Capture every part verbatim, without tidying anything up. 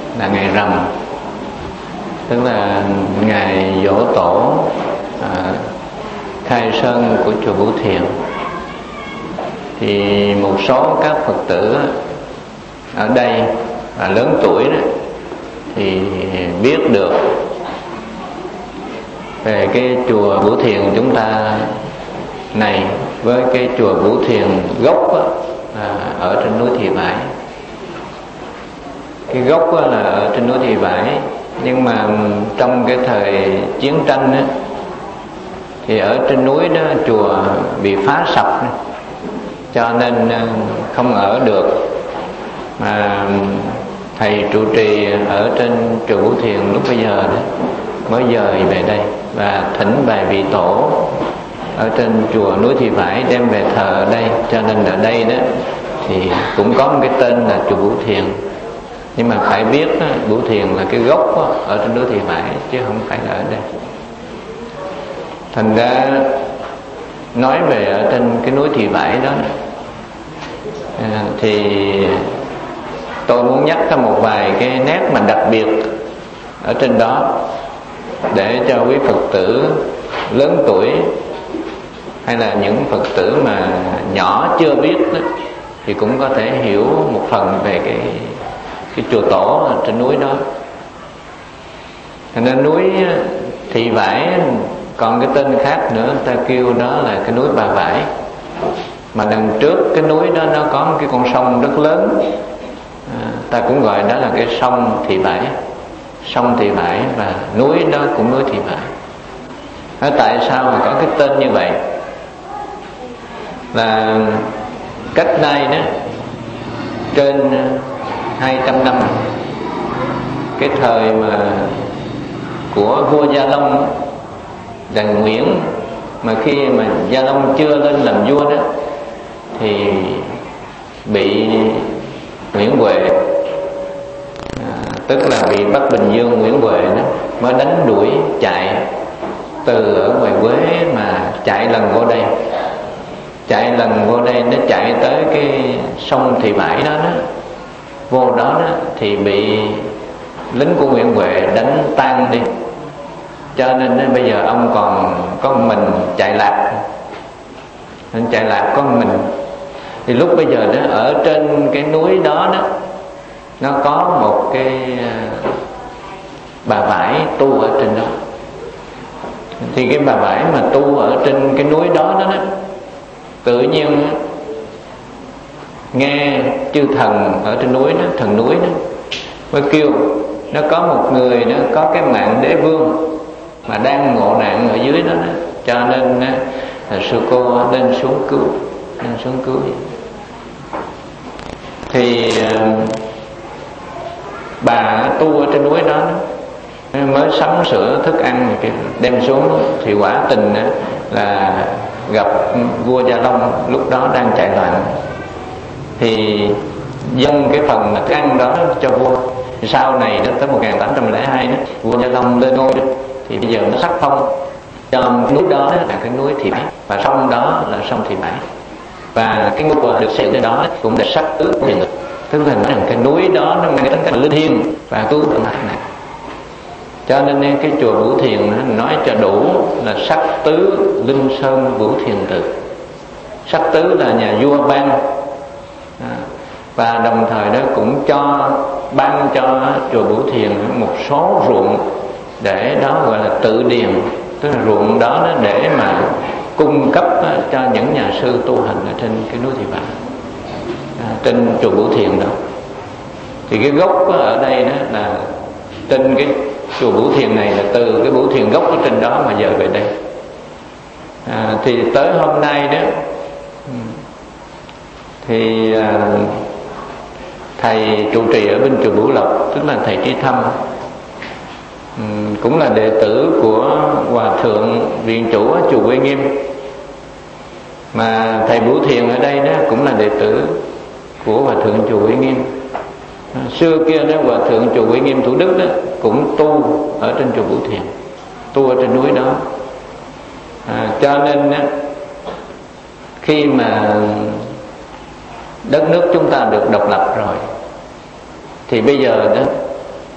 là ngày rằm, tức là ngày giỗ tổ à, khai sơn của chùa Bửu Thiện. Thì một số các Phật tử ở đây và lớn tuổi đó thì biết được về cái chùa Bửu Thiện chúng ta này với cái chùa Bửu Thiện gốc đó, à, ở trên núi Thị Vải. Cái gốc đó là ở trên núi Thị Vải, nhưng mà trong cái thời chiến tranh đó, thì ở trên núi đó chùa bị phá sập, cho nên không ở được, mà thầy trụ trì ở trên chùa Bửu Thiện lúc bây giờ đó mới dời về đây và thỉnh bài vị tổ ở trên chùa núi Thị Vải đem về thờ ở đây. Cho nên ở đây đó thì cũng có một cái tên là chùa Bửu Thiện, nhưng mà phải biết đó, Bửu Thiện là cái gốc đó, ở trên núi Thị Vải chứ không phải là ở đây. Thành ra nói về ở trên cái núi Thị Vải đó à, thì tôi muốn nhắc ra một vài cái nét mà đặc biệt ở trên đó, để cho quý Phật tử lớn tuổi hay là những Phật tử mà nhỏ chưa biết đó, thì cũng có thể hiểu một phần về cái cái chùa tổ ở trên núi đó. Thành ra núi Thị Vải còn cái tên khác nữa, ta kêu đó là cái núi Bà Vải. Mà đằng trước cái núi đó nó có một cái con sông rất lớn, à, ta cũng gọi đó là cái sông Thị Vải. Sông Thị Vải và núi đó cũng núi Thị Vải. à, Tại sao mà có cái tên như vậy? Là cách nay đó trên hai trăm năm, cái thời mà của vua Gia Long và Nguyễn, mà khi mà Gia Long chưa lên làm vua đó thì bị Nguyễn Huệ, à, tức là bị Bắc Bình Dương Nguyễn Huệ đó mới đánh đuổi chạy từ ở ngoài Quế mà chạy lần vô đây. Chạy lần vô đây nó chạy tới cái sông Thị Vải đó, đó vô đó, đó thì bị lính của Nguyễn Huệ đánh tan đi. Cho nên đó, bây giờ ông còn có mình chạy lạc, nên chạy lạc có mình. Thì lúc bây giờ đó ở trên cái núi đó đó nó có một cái bà vải tu ở trên đó. Thì cái bà vải mà tu ở trên cái núi đó đó, đó tự nhiên nghe chư thần ở trên núi đó, thần núi đó mới kêu nó có một người đó có cái mạng đế vương mà đang ngộ nạn ở dưới đó, đó. Cho nên là sư cô lên xuống cứu, lên xuống cứu. Thì bà tu ở trên núi đó, đó mới sắm sửa thức ăn đem xuống. Thì quả tình là gặp vua Gia Long lúc đó đang chạy loạn, thì dâng cái phần thức ăn đó cho vua. Sau này đó tới một nghìn tám trăm lẻ hai đó vua Gia Long lên ngôi, thì bây giờ nó sắc phong cho núi đó là cái núi Thị Vải và sông đó là sông Thị Vải. Và cái ngôi được xây lên đó cũng là sắc tứ thiền, tức là nói rằng cái núi đó nó mang tính cách linh thiêng và tu tượng này. Cho nên cái chùa Bửu Thiền nói cho đủ là sắc tứ linh sơn Bửu Thiền tự. Sắc tứ là nhà vua ban, và đồng thời đó cũng cho ban cho chùa Bửu Thiền một số ruộng để đó gọi là tự điền, tức là ruộng đó, đó để mà cung cấp cho những nhà sư tu hành ở trên cái núi Thị Vải, à, trên chùa Bửu Thiền đó. Thì cái gốc ở đây đó là trên cái chùa Bửu Thiền này là từ cái Bửu Thiền gốc ở trên đó mà dời về đây. à, Thì tới hôm nay đó thì à, thầy trụ trì ở bên chùa Bửu Lộc, tức là thầy Trí Thâm, cũng là đệ tử của Hòa Thượng Viện Chủ ở chùa Quê Nghiêm. Mà thầy Bửu Thiền ở đây đó cũng là đệ tử của Hòa Thượng chùa Quê Nghiêm. Xưa kia đó Hòa Thượng chùa Quê Nghiêm Thủ Đức đó cũng tu ở trên chùa Bửu Thiền, tu ở trên núi đó. à, Cho nên đó, khi mà đất nước chúng ta được độc lập rồi, thì bây giờ đó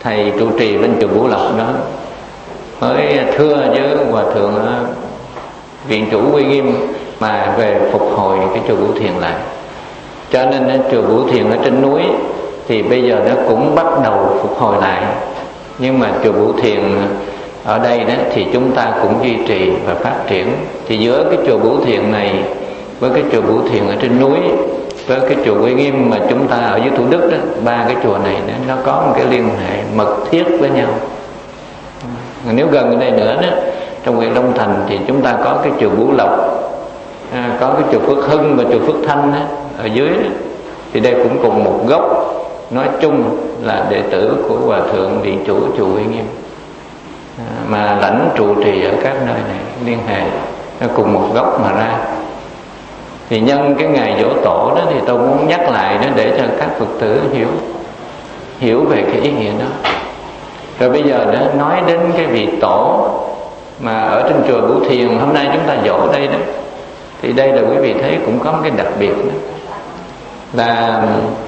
thầy trụ trì bên chùa Vũ Lộc đó mới thưa với hòa thượng viện chủ Uy Nghiêm mà về phục hồi cái chùa Vũ Thiền lại. Cho nên chùa Vũ Thiền ở trên núi thì bây giờ nó cũng bắt đầu phục hồi lại. Nhưng mà chùa Vũ Thiền ở đây đó thì chúng ta cũng duy trì và phát triển. Thì giữa cái chùa Vũ Thiền này với cái chùa Vũ Thiền ở trên núi, với cái chùa Uy Nghiêm mà chúng ta ở dưới Thủ Đức đó, ba cái chùa này đó, nó có một cái liên hệ mật thiết với nhau. Nếu gần ở đây nữa đó, trong huyện Long Thành thì chúng ta có cái chùa Vũ Lộc, à, có cái chùa Phước Hưng và chùa Phước Thanh đó, ở dưới đó. Thì đây cũng cùng một gốc, nói chung là đệ tử của hòa thượng viện chủ chùa Uy Nghiêm, à, mà lãnh trụ trì ở các nơi này liên hệ nó cùng một gốc mà ra. Thì nhân cái ngày giỗ tổ đó thì tôi muốn nhắc lại đó để cho các Phật tử hiểu hiểu về cái ý nghĩa đó. Rồi bây giờ đó nói đến cái vị tổ mà ở trên chùa Vũ Thiền hôm nay chúng ta giỗ đây đó, thì đây là quý vị thấy cũng có một cái đặc biệt đó, là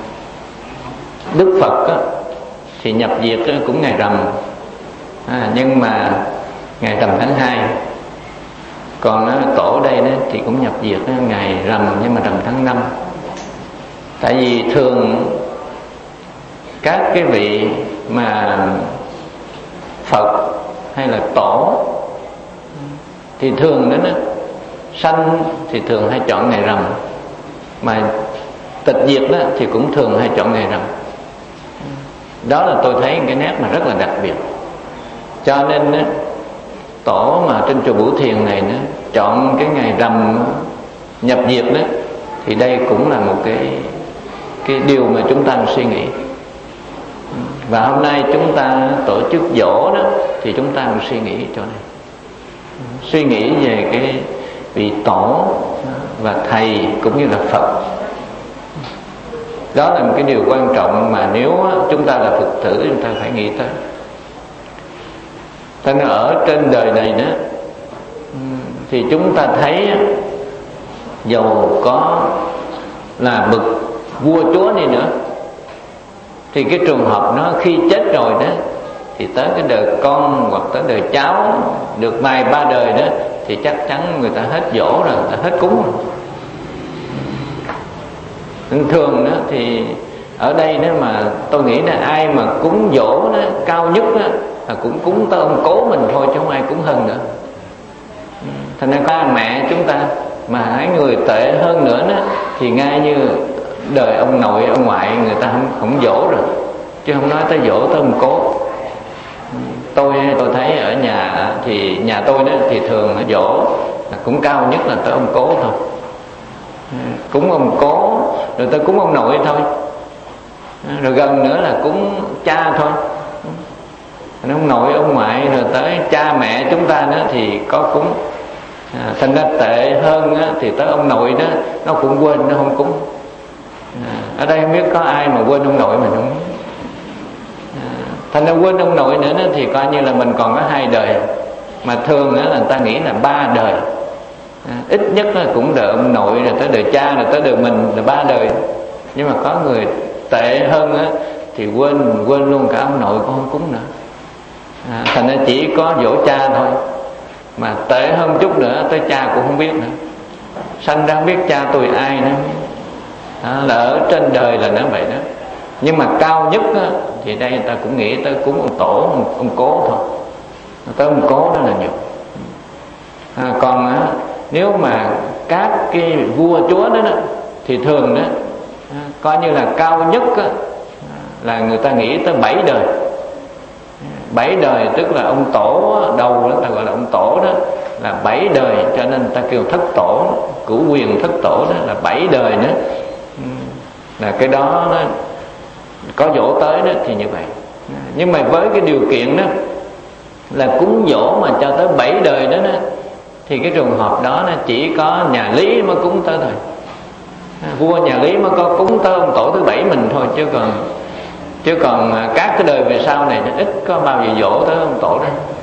Đức Phật đó, thì nhập diệt cũng ngày rằm, à, nhưng mà ngày rằm tháng hai. Còn tổ đây đó thì cũng nhập diệt ngày rằm, nhưng mà rằm tháng năm. Tại vì thường các cái vị mà Phật hay là tổ thì thường đó, đó sanh thì thường hay chọn ngày rằm, mà tịch diệt đó thì cũng thường hay chọn ngày rằm. Đó là tôi thấy cái nét mà rất là đặc biệt. Cho nên đó, tổ mà trên chùa Vũ Thiền này nó chọn cái ngày rằm nhập diệt đó, thì đây cũng là một cái cái điều mà chúng ta suy nghĩ. Và hôm nay chúng ta tổ chức giỗ đó thì chúng ta cũng suy nghĩ chỗ này, suy nghĩ về cái vị tổ và thầy cũng như là Phật. Đó là một cái điều quan trọng mà nếu chúng ta là Phật tử chúng ta phải nghĩ tới. Thế nên ở trên đời này đó thì chúng ta thấy dầu có là bậc vua chúa đi nữa thì cái trường hợp nó khi chết rồi đó thì tới cái đời con hoặc tới đời cháu được vài ba đời đó thì chắc chắn người ta hết dỗ rồi, người ta hết cúng rồi. Thường đó thì ở đây đó mà tôi nghĩ là ai mà cúng dỗ đó cao nhất đó là cũng cúng tới ông cố mình thôi, chứ không ai cúng hơn nữa. Thành ra ba mẹ chúng ta mà hai người tệ hơn nữa đó thì ngay như đời ông nội ông ngoại người ta không không dỗ rồi, chứ không nói tới dỗ tới ông cố. Tôi tôi thấy ở nhà thì nhà tôi đó thì thường ở dỗ là cũng cao nhất là tới ông cố thôi, cúng ông cố rồi tới cúng ông nội thôi, rồi gần nữa là cúng cha thôi. Ông nội ông ngoại rồi tới cha mẹ chúng ta nữa thì có cúng. À, thành ra tệ hơn á, thì tới ông nội đó nó cũng quên, nó không cúng. À, ở đây không biết có ai mà quên ông nội mình không? À, thành ra quên ông nội nữa đó, thì coi như là mình còn có hai đời, mà thường đó là người ta nghĩ là ba đời. À, ít nhất là cũng đời ông nội rồi tới đời cha rồi tới đời mình là ba đời. Nhưng mà có người tệ hơn á, thì quên quên luôn cả ông nội cũng không cúng nữa. À, thành ra chỉ có dỗ cha thôi, mà tệ hơn chút nữa tới cha cũng không biết nữa, sanh ra không biết cha tôi ai nữa. À, là ở trên đời là nó vậy đó. Nhưng mà cao nhất á, thì đây người ta cũng nghĩ tới cúng ông tổ, ông, ông cố thôi, tới ông cố đó là nhiều. À, còn á, nếu mà các cái vua chúa đó, đó thì thường đó à, coi như là cao nhất á, là người ta nghĩ tới bảy đời. Bảy đời tức là ông tổ đầu đó, ta gọi là ông tổ đó là bảy đời, cho nên ta kêu thất tổ, cửu quyền thất tổ đó là bảy đời nữa. Là cái đó nó có dỗ tới đó thì như vậy. Nhưng mà với cái điều kiện đó là cúng dỗ mà cho tới bảy đời đó, đó thì cái trường hợp đó nó chỉ có nhà Lý mới cúng tới thôi. Vua nhà Lý mới có cúng tới ông tổ thứ bảy mình thôi, chứ còn chứ còn các cái đời về sau này nó ít có bao giờ dỗ tới ông tổ đó.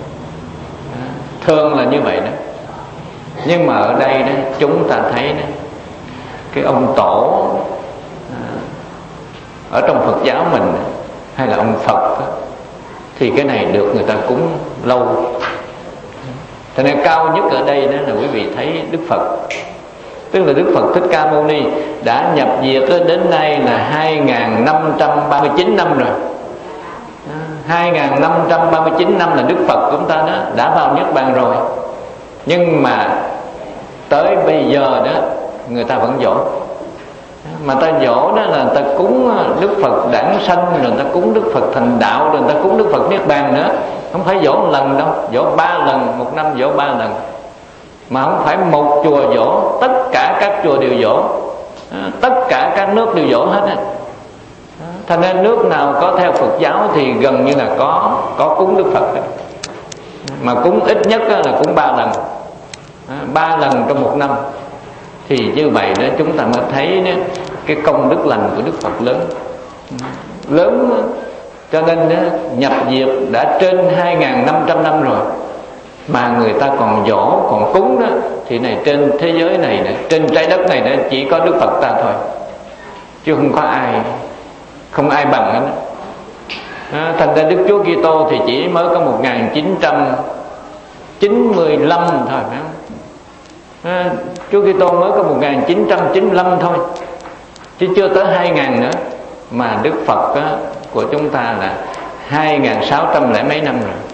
Thường là như vậy đó. Nhưng mà ở đây đó chúng ta thấy đó, cái ông tổ ở trong Phật giáo mình hay là ông Phật đó, thì cái này được người ta cúng lâu. Cho nên cao nhất ở đây đó là quý vị thấy Đức Phật, tức là Đức Phật Thích Ca Mâu Ni đã nhập diệt đến nay là hai nghìn năm trăm ba mươi chín năm rồi. hai nghìn năm trăm ba mươi chín năm là Đức Phật chúng ta đó đã vào Niết Bàn rồi. Nhưng mà tới bây giờ đó người ta vẫn dỗ. Mà ta dỗ đó là ta cúng Đức Phật đản sanh, rồi ta cúng Đức Phật thành đạo, rồi ta cúng Đức Phật Niết Bàn nữa. Không phải dỗ một lần đâu, dỗ ba lần, một năm dỗ ba lần. Mà không phải một chùa dỗ, tất cả các chùa đều dỗ, tất cả các nước đều dỗ hết á. Thành nên nước nào có theo Phật giáo thì gần như là có có cúng Đức Phật. Mà cúng ít nhất là cúng ba lần, ba lần trong một năm. Thì như vậy đó chúng ta mới thấy đó, cái công đức lành của Đức Phật lớn lớn. Cho nên đó, nhập diệt đã trên hai nghìn năm trăm năm rồi mà người ta còn dỗ, còn cúng đó, thì này trên thế giới này, này trên trái đất này đó, chỉ có Đức Phật ta thôi, chứ không có ai, không ai bằng hết. À, thành ra Đức Chúa Kitô thì chỉ mới có một nghìn chín trăm chín mươi lăm thôi, phải không? À, Chúa Kitô mới có một nghìn chín trăm chín mươi lăm thôi, chứ chưa tới hai nghìn nữa. Mà Đức Phật á, của chúng ta là hai nghìn sáu trăm lẻ mấy năm rồi.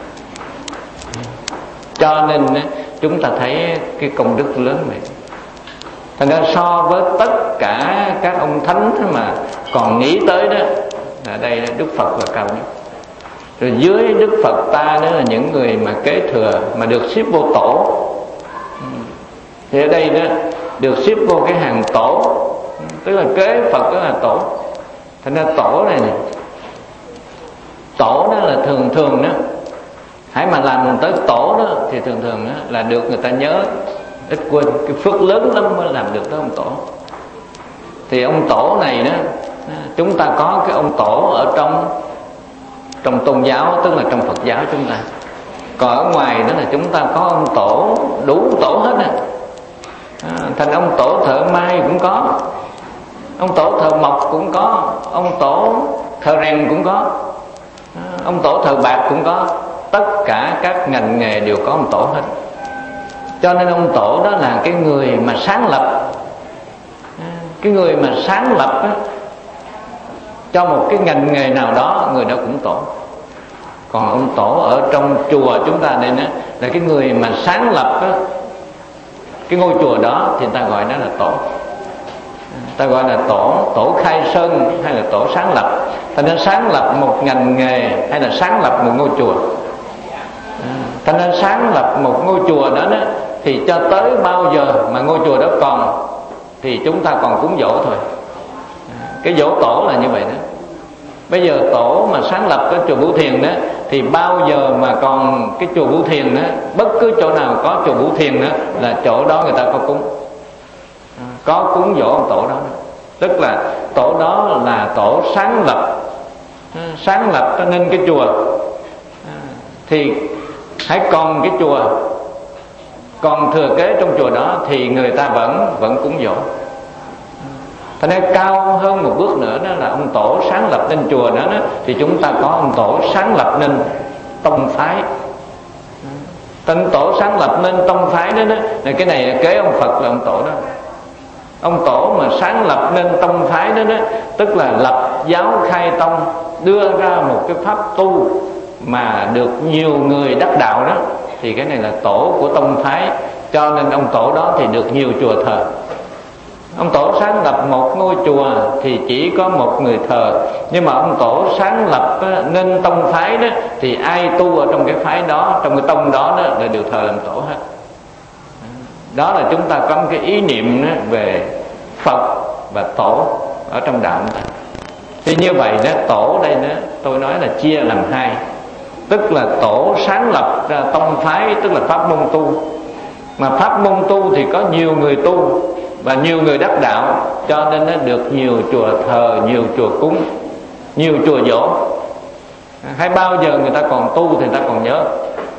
Cho nên á, chúng ta thấy cái công đức lớn này. Thành ra so với tất cả các ông thánh mà còn nghĩ tới đó, ở đây Đức Phật là cao nhất. Rồi dưới Đức Phật ta đó là những người mà kế thừa, mà được xếp vô tổ. Thì ở đây đó được xếp vô cái hàng tổ, tức là kế Phật đó là tổ. Thành ra tổ này, này tổ đó là thường thường đó, hãy mà làm tới tổ đó thì thường thường đó là được người ta nhớ, ít quên. Cái phước lớn lắm mới làm được tới ông tổ. Thì ông tổ này đó, chúng ta có cái ông tổ ở trong trong tôn giáo, tức là trong Phật giáo chúng ta. Còn ở ngoài đó là chúng ta có ông tổ, đủ tổ hết à. À, thành ông tổ thợ may cũng có, ông tổ thợ mộc cũng có, ông tổ thợ rèn cũng có, à, ông tổ thợ bạc cũng có. Tất cả các ngành nghề đều có ông tổ hết. Cho nên ông tổ đó là cái người mà sáng lập, à, cái người mà sáng lập á, cho một cái ngành nghề nào đó, người đó cũng tổ. Còn ông tổ ở trong chùa chúng ta đây đó, là cái người mà sáng lập á, cái ngôi chùa đó thì ta gọi nó là tổ. Ta gọi là tổ, tổ khai sơn hay là tổ sáng lập. Ta nên sáng lập một ngành nghề hay là sáng lập một ngôi chùa. Ta nên sáng lập một ngôi chùa đó, đó thì cho tới bao giờ mà ngôi chùa đó còn thì chúng ta còn cúng dỗ thôi. Cái dỗ tổ là như vậy đó. Bây giờ tổ mà sáng lập cái chùa Vũ Thiền đó thì bao giờ mà còn cái chùa Vũ Thiền đó, bất cứ chỗ nào có chùa Vũ Thiền đó là chỗ đó người ta có cúng, có cúng dỗ ông tổ đó. Tức là tổ đó là tổ sáng lập, sáng lập cho nên cái chùa. Thì hãy còn cái chùa, còn thừa kế trong chùa đó thì người ta vẫn vẫn cúng dỗ. Thế nên cao hơn một bước nữa đó là ông tổ sáng lập nên chùa đó, đó thì chúng ta có ông tổ sáng lập nên tông phái. Tên tổ sáng lập nên tông phái đó, đó là cái này là kế ông Phật là ông tổ đó. Ông tổ mà sáng lập nên tông phái đó, đó tức là lập giáo khai tông, đưa ra một cái pháp tu mà được nhiều người đắc đạo đó, thì cái này là tổ của tông phái. Cho nên ông tổ đó thì được nhiều chùa thờ. Ông tổ sáng lập một ngôi chùa thì chỉ có một người thờ, nhưng mà ông tổ sáng lập nên tông phái đó thì ai tu ở trong cái phái đó, trong cái tông đó, đó là đều thờ làm tổ hết. Đó là chúng ta có một cái ý niệm về Phật và tổ ở trong đạo chúng ta. Thì như vậy đó, tổ đây đó tôi nói là chia làm hai, tức là tổ sáng lập ra tông phái, tức là pháp môn tu. Mà pháp môn tu thì có nhiều người tu và nhiều người đắc đạo, cho nên nó được nhiều chùa thờ, nhiều chùa cúng, nhiều chùa dỗ. Hay bao giờ người ta còn tu thì người ta còn nhớ.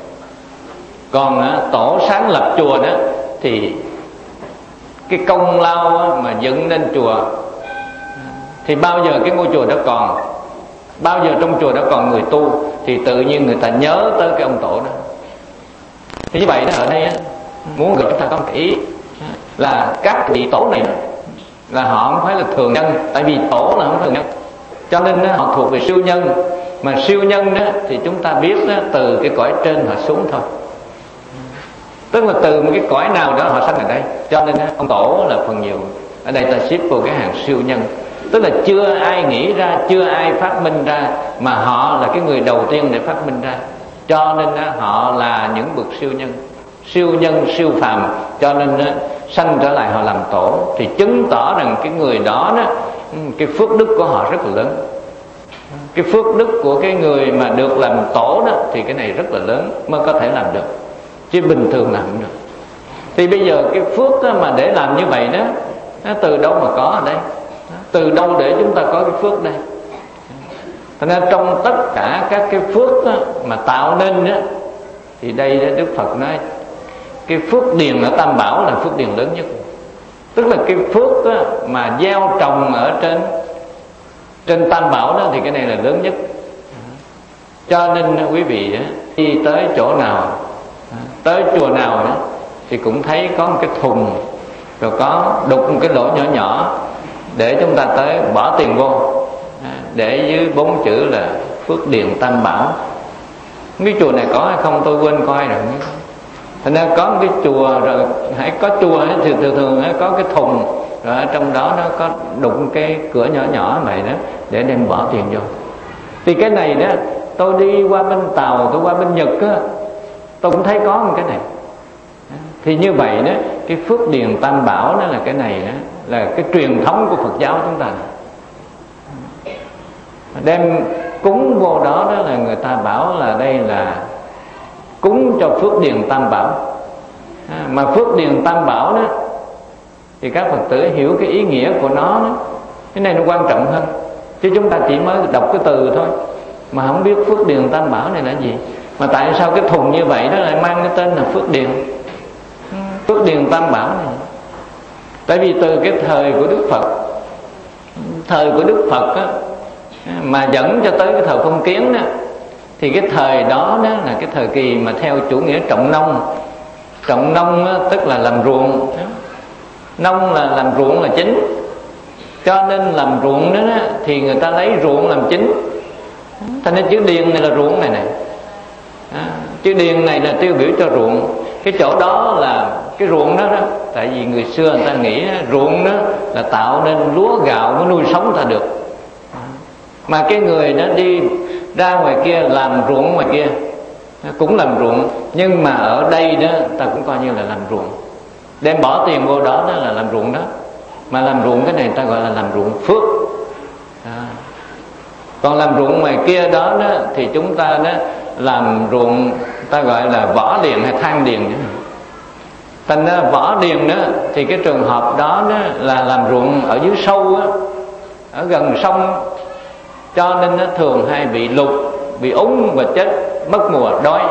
Còn tổ sáng lập chùa đó thì cái công lao mà dựng nên chùa thì bao giờ cái ngôi chùa đó còn bao giờ trong chùa đã còn người tu thì tự nhiên người ta nhớ tới cái ông tổ đó. Thì như vậy đó, ở đây á, muốn gửi chúng ta có một cái ý là các vị tổ này là họ không phải là thường nhân, tại vì tổ là không thường nhân, cho nên đó, họ thuộc về siêu nhân. Mà siêu nhân đó thì chúng ta biết đó, từ cái cõi trên họ xuống thôi, tức là từ một cái cõi nào đó họ sanh ở đây. Cho nên đó, ông tổ là phần nhiều ở đây ta xếp vào cái hàng siêu nhân, tức là chưa ai nghĩ ra, chưa ai phát minh ra, mà họ là cái người đầu tiên để phát minh ra. Cho nên đó, họ là những bậc siêu nhân, siêu nhân siêu phàm. Cho nên đó, sanh trở lại họ làm tổ, thì chứng tỏ rằng cái người đó đó, cái phước đức của họ rất là lớn. Cái phước đức của cái người mà được làm tổ đó thì cái này rất là lớn mới có thể làm được, chứ bình thường làm không được. Thì bây giờ cái phước đó, mà để làm như vậy đó, nó từ đâu mà có ở đây? Từ đâu để chúng ta có cái phước đây? Thành ra trong tất cả các cái phước đó, mà tạo nên đó, thì đây đó, Đức Phật nói cái phước điền ở Tam Bảo là phước điền lớn nhất. Tức là cái phước đó, mà gieo trồng ở trên trên Tam Bảo đó, thì cái này là lớn nhất. Cho nên quý vị đi tới chỗ nào, tới chùa nào đó, thì cũng thấy có một cái thùng, rồi có đục một cái lỗ nhỏ nhỏ để chúng ta tới bỏ tiền vô, để dưới bốn chữ là phước điền Tam Bảo. Cái chùa này có hay không tôi quên coi rồi. Thành ra có một cái chùa, rồi hãy có chùa thì thường thường có cái thùng, rồi ở trong đó nó có đụng cái cửa nhỏ nhỏ này đó để đem bỏ tiền vô. Thì cái này đó, tôi đi qua bên Tàu, tôi qua bên Nhật á, tôi cũng thấy có một cái này. Thì như vậy đó, cái phước điền Tam Bảo đó là cái này đó, là cái truyền thống của Phật giáo chúng ta. Đem cúng vô đó đó là người ta bảo là đây là cúng cho phước điền Tam Bảo. À, mà phước điền Tam Bảo đó thì các Phật tử hiểu cái ý nghĩa của nó đó. Cái này nó quan trọng hơn, chứ chúng ta chỉ mới đọc cái từ thôi mà không biết phước điền Tam Bảo này là gì. Mà tại sao cái thùng như vậy đó lại mang cái tên là phước điền, phước điền Tam Bảo này? Tại vì từ cái thời của Đức Phật, thời của Đức Phật á, mà dẫn cho tới cái thời phong kiến đó, thì cái thời đó đó là cái thời kỳ mà theo chủ nghĩa trọng nông. Trọng nông á, tức là làm ruộng, nông là làm ruộng là chính, cho nên làm ruộng đó, đó thì người ta lấy ruộng làm chính. Thành nên chữ điền này là ruộng này này, à, chữ điền này là tiêu biểu cho ruộng. Cái chỗ đó là cái ruộng đó đó, tại vì người xưa người ta nghĩ ruộng đó là tạo nên lúa gạo mới nuôi sống ta được. Mà cái người đó đi ra ngoài kia làm ruộng ngoài kia cũng làm ruộng, nhưng mà ở đây đó ta cũng coi như là làm ruộng, đem bỏ tiền vô đó đó là làm ruộng đó. Mà làm ruộng cái này ta gọi là làm ruộng phước. À. Còn làm ruộng ngoài kia đó, đó thì chúng ta đó làm ruộng ta gọi là võ điền hay than điền. Thành ra võ điền đó thì cái trường hợp đó, đó là làm ruộng ở dưới sâu á, ở gần sông, cho nên nó thường hay bị lụt, bị úng và chết mất mùa đói.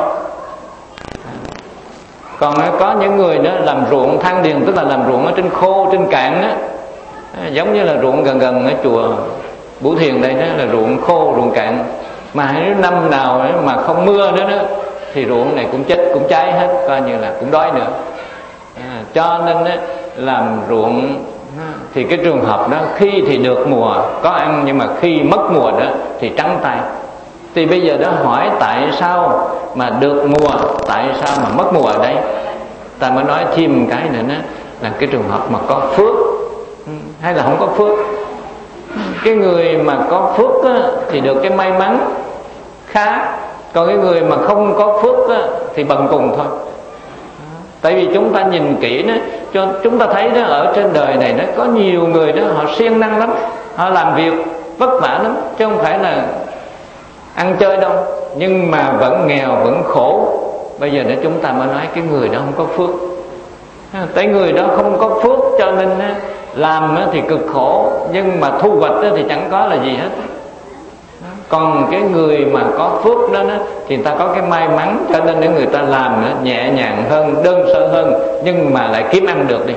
Còn có những người đó làm ruộng than điền, tức là làm ruộng ở trên khô, trên cạn á, giống như là ruộng gần gần ở chùa Bửu Thiền đây đó là ruộng khô, ruộng cạn. Mà nếu năm nào mà không mưa nữa đó thì ruộng này cũng chết, cũng cháy hết, coi như là cũng đói nữa. À, cho nên đó, làm ruộng thì cái trường hợp đó khi thì được mùa có ăn, nhưng mà khi mất mùa đó thì trắng tay. Thì bây giờ đó hỏi tại sao mà được mùa, tại sao mà mất mùa ở đây? Ta mới nói thêm cái nữa đó, là cái trường hợp mà có phước hay là không có phước. Cái người mà có phước á, thì được cái may mắn khá, còn cái người mà không có phước á, thì bần cùng thôi. Tại vì chúng ta nhìn kỹ đó, cho chúng ta thấy đó, ở trên đời này đó có nhiều người đó họ siêng năng lắm, họ làm việc vất vả lắm, chứ không phải là ăn chơi đâu, nhưng mà vẫn nghèo, vẫn khổ. Bây giờ đó chúng ta mới nói cái người đó không có phước. Tại người đó không có phước cho nên làm thì cực khổ, nhưng mà thu hoạch thì chẳng có là gì hết. Còn cái người mà có phước đó, đó thì người ta có cái may mắn, cho nên nếu người ta làm đó, nhẹ nhàng hơn, đơn sơ hơn, nhưng mà lại kiếm ăn được đi.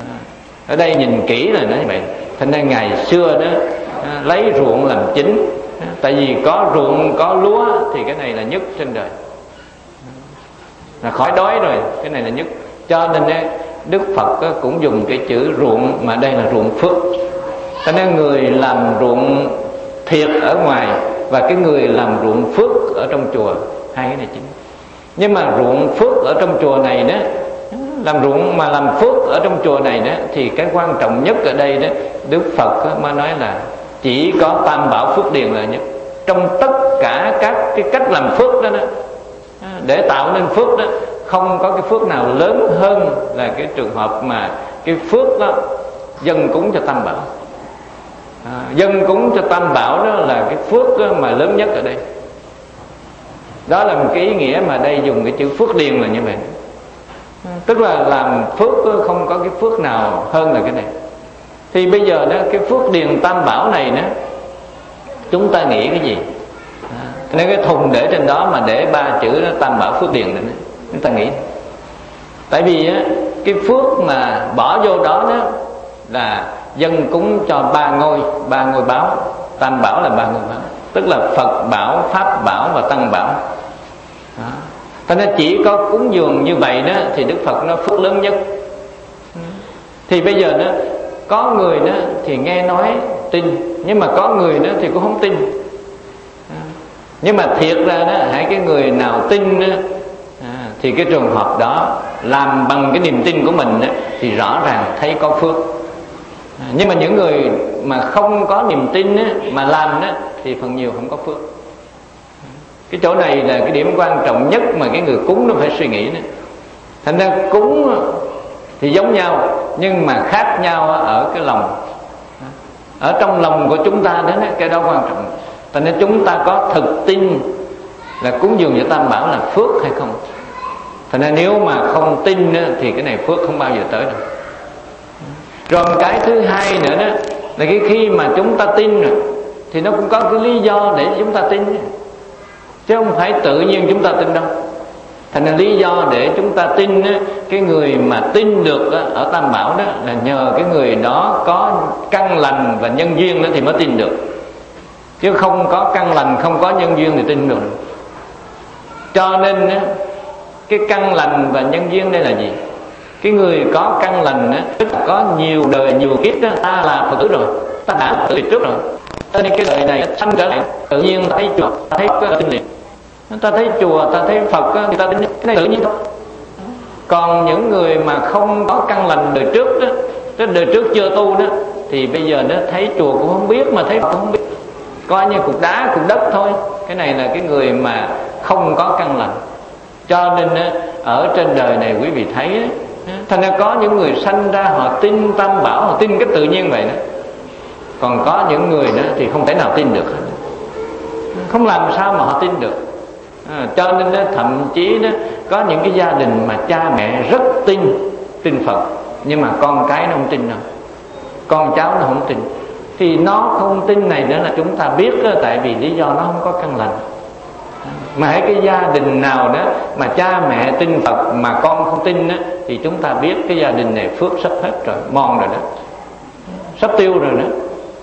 Ở đây nhìn kỹ là nói vậy. Thành ra ngày xưa đó lấy ruộng làm chính, Tại vì có ruộng có lúa thì cái này là nhất trên đời, là khỏi đói rồi, cái này là nhất. Cho nên Đức Phật cũng dùng cái chữ ruộng, mà đây là ruộng phước. Cho nên người làm ruộng thiệt ở ngoài và cái người làm ruộng phước ở trong chùa, hai cái này chính. Nhưng mà ruộng phước ở trong chùa này đó, làm ruộng mà làm phước ở trong chùa này đó, thì cái quan trọng nhất ở đây đó, Đức Phật mới nói là chỉ có Tam Bảo Phước Điền là nhất. Trong tất cả các cái cách làm phước đó, đó để tạo nên phước đó, không có cái phước nào lớn hơn là cái trường hợp mà cái phước đó dâng cúng cho Tam Bảo. À, dâng cúng cho Tam Bảo đó là cái phước đó mà lớn nhất ở đây. Đó là một cái ý nghĩa mà đây dùng cái chữ phước điền là như vậy. Tức là làm phước không có cái phước nào hơn là cái này. Thì bây giờ đó, cái phước điền Tam Bảo này đó, chúng ta nghĩ cái gì? À, nên cái thùng để trên đó mà để ba chữ đó, Tam Bảo Phước Điền này đó, chúng ta nghĩ. Tại vì á, cái phước mà bỏ vô đó đó là dâng cúng cho ba ngôi, ba ngôi báo. Tam Bảo là ba ngôi báo, tức là Phật Bảo, Pháp Bảo và Tăng Bảo. Đó. Cho nên chỉ có cúng dường như vậy đó thì Đức Phật nó phước lớn nhất. Thì bây giờ đó, có người đó thì nghe nói tin, nhưng mà có người đó thì cũng không tin. Nhưng mà thiệt ra đó, hãy cái người nào tin đó, à, thì cái trường hợp đó làm bằng cái niềm tin của mình đó, thì rõ ràng thấy có phước. À, nhưng mà những người mà không có niềm tin đó, mà làm đó thì phần nhiều không có phước. Cái chỗ này là cái điểm quan trọng nhất mà cái người cúng nó phải suy nghĩ đó. Thành ra cúng thì giống nhau, nhưng mà khác nhau ở cái lòng, ở trong lòng của chúng ta đó, cái đó quan trọng. Thành nên chúng ta có thực tin là cúng dường cho Tam Bảo là phước hay không. Thành nên nếu mà không tin thì cái này phước không bao giờ tới đâu. Rồi cái thứ hai nữa đó là cái khi mà chúng ta tin rồi thì nó cũng có cái lý do để chúng ta tin, chứ không phải tự nhiên chúng ta tin đâu. Thành nên lý do để chúng ta tin á, cái người mà tin được á, ở Tam Bảo đó là nhờ cái người đó có căn lành và nhân duyên đó thì mới tin được. Chứ không có căn lành, không có nhân duyên thì tin được. Cho nên á, cái căn lành và nhân duyên đây là gì? Cái người có căn lành á, tức là có nhiều đời nhiều kiếp đó, ta là Phật tử rồi, ta đã Phật tử trước rồi. Cho nên cái đời này sanh trở lại tự nhiên ta thấy chùa, ta thấy cái tin liền. Ta thấy chùa, ta thấy Phật á, thì ta tin cái này tự nhiên thôi. Còn những người mà không có căn lành đời trước đó, tức đời trước chưa tu đó, thì bây giờ nó thấy chùa cũng không biết, mà thấy Phật cũng không biết, coi như cục đá cục đất thôi. Cái này là cái người mà không có căn lành. Cho nên ở trên đời này quý vị thấy, thành ra có những người sanh ra họ tin Tam Bảo, họ tin cái tự nhiên vậy đó. Còn có những người đó thì không thể nào tin được, không làm sao mà họ tin được. À, cho nên đó, thậm chí đó có những cái gia đình mà cha mẹ rất tin tin Phật, nhưng mà con cái nó không tin đâu, con cháu nó không tin. Thì nó không tin này nữa là chúng ta biết đó, tại vì lý do nó không có căn lành. Mà hãy cái gia đình nào đó mà cha mẹ tin Phật mà con không tin đó, thì chúng ta biết cái gia đình này phước sắp hết rồi, mòn rồi đó, sắp tiêu rồi đó.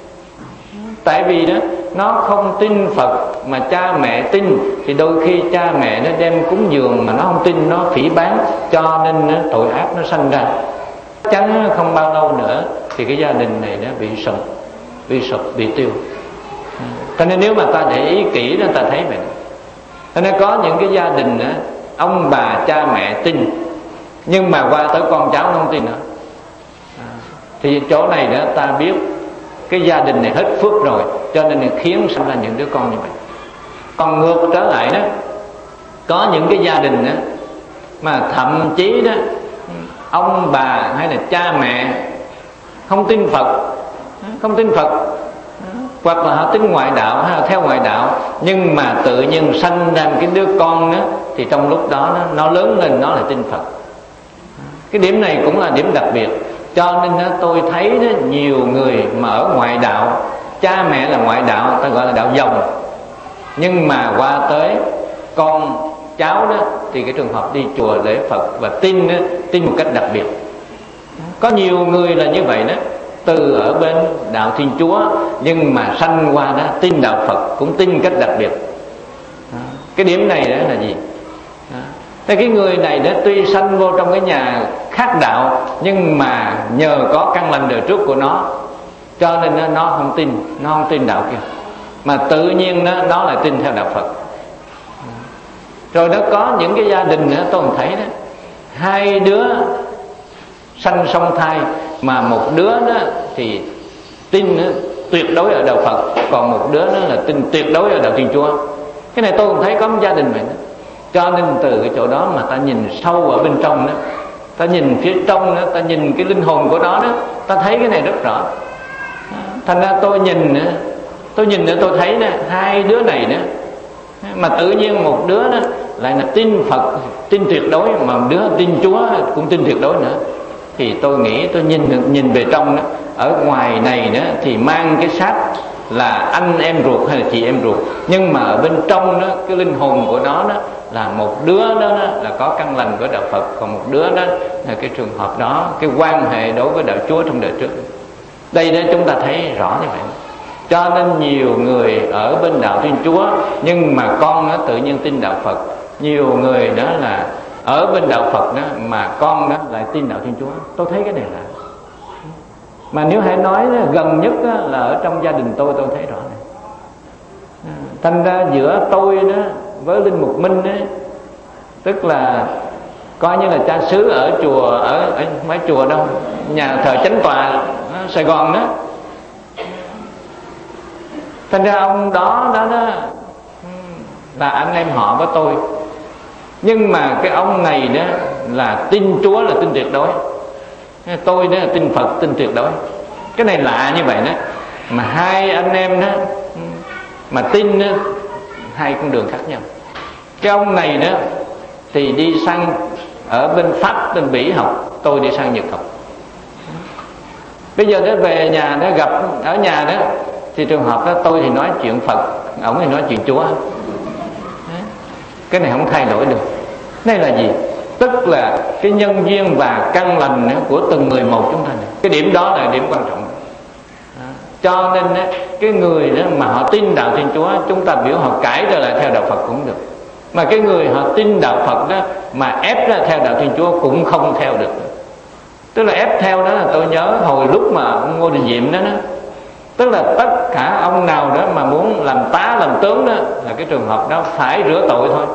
Tại vì đó nó không tin Phật mà cha mẹ tin, thì đôi khi cha mẹ nó đem cúng dường mà nó không tin, nó phỉ báng, cho nên nó, tội ác nó sanh ra. Chắc không bao lâu nữa thì cái gia đình này nó bị sụp, bị sụp, bị tiêu. Cho nên nếu mà ta để ý kỹ đó, ta thấy vậy. Cho nên có những cái gia đình đó, ông bà cha mẹ tin, nhưng mà qua tới con cháu nó không tin nữa. Thì chỗ này đó ta biết cái gia đình này hết phước rồi, cho nên khiến sinh ra những đứa con như vậy. Còn ngược trở lại đó, có những cái gia đình đó mà thậm chí đó ông bà hay là cha mẹ không tin Phật, không tin Phật, hoặc là họ tin ngoại đạo hay là theo ngoại đạo, nhưng mà tự nhiên sanh ra một cái đứa con đó, thì trong lúc đó nó, nó lớn lên nó là tin Phật. Cái điểm này cũng là điểm đặc biệt. Cho nên đó, tôi thấy đó, nhiều người mà ở ngoại đạo, cha mẹ là ngoại đạo, ta gọi là đạo dòng, nhưng mà qua tới con cháu đó thì cái trường hợp đi chùa lễ Phật và tin đó, tin một cách đặc biệt. Có nhiều người là như vậy đó, từ ở bên đạo Thiên Chúa nhưng mà sanh qua đó tin đạo Phật, cũng tin cách đặc biệt. Đó. Cái điểm này đó là gì? Đó. Thế cái người này đó tuy sanh vô trong cái nhà khác đạo, nhưng mà nhờ có căn lành đời trước của nó, cho nên nó, nó không tin, nó không tin đạo kia, mà tự nhiên nó, nó lại tin theo đạo Phật. Rồi nó có những cái gia đình nữa tôi còn thấy đó, hai đứa sanh song thai, mà một đứa đó thì tin đó, tuyệt đối ở đạo Phật, còn một đứa đó là tin tuyệt đối ở đạo Thiên Chúa. Cái này tôi cũng thấy có một gia đình vậy đó. Cho nên từ cái chỗ đó mà ta nhìn sâu ở bên trong đó, ta nhìn phía trong đó, ta nhìn cái linh hồn của nó đó, ta thấy cái này rất rõ. Thành ra tôi nhìn nữa, tôi nhìn nữa tôi thấy đó, hai đứa này đó, mà tự nhiên một đứa đó lại là tin Phật, tin tuyệt đối, mà một đứa tin Chúa cũng tin tuyệt đối nữa. Thì tôi nghĩ tôi nhìn nhìn về trong đó, ở ngoài này đó thì mang cái xác là anh em ruột hay là chị em ruột, nhưng mà ở bên trong đó cái linh hồn của nó đó là một đứa đó, đó là có căn lành của đạo Phật, còn một đứa đó là cái trường hợp đó, cái quan hệ đối với đạo Chúa trong đời trước. Đây đó chúng ta thấy rõ như vậy. Cho nên nhiều người ở bên đạo Thiên Chúa, nhưng mà con nó tự nhiên tin đạo Phật. Nhiều người đó là ở bên đạo Phật đó, mà con đó lại tin đạo Thiên Chúa. Tôi thấy cái này là, mà nếu hãy nói đó, gần nhất đó, là ở trong gia đình tôi, tôi thấy rõ này. Thành ra giữa tôi đó với Linh Mục Minh đó, tức là coi như là cha xứ ở chùa, ở, ở mấy chùa đâu, nhà thờ Chánh Tòa đó, Sài Gòn đó. Thành ra ông đó, đó đó là anh em họ với tôi, nhưng mà cái ông này đó là tin Chúa là tin tuyệt đối, tôi đó là tin Phật tin tuyệt đối. Cái này lạ như vậy đó, mà hai anh em đó mà tin đó, hai con đường khác nhau. Cái ông này đó thì đi sang ở bên Pháp, bên Bỉ học, tôi đi sang Nhật học. Bây giờ đó về nhà đó gặp ở nhà đó, thì trường hợp đó tôi thì nói chuyện Phật, ổng thì nói chuyện Chúa. Cái này không thay đổi được. Đây là gì? Tức là cái nhân duyên và căn lành của từng người một chúng ta này. Cái điểm đó là điểm quan trọng. Cho nên cái người đó mà họ tin đạo Thiên Chúa, chúng ta biểu họ cải trở lại theo đạo Phật cũng được. Mà cái người họ tin đạo Phật đó mà ép ra theo đạo Thiên Chúa cũng không theo được. Tức là ép theo đó là tôi nhớ hồi lúc mà ông Ngô Đình Diệm đó, đó tức là tất cả ông nào đó mà muốn làm tá làm tướng đó là cái trường hợp đó phải rửa tội thôi.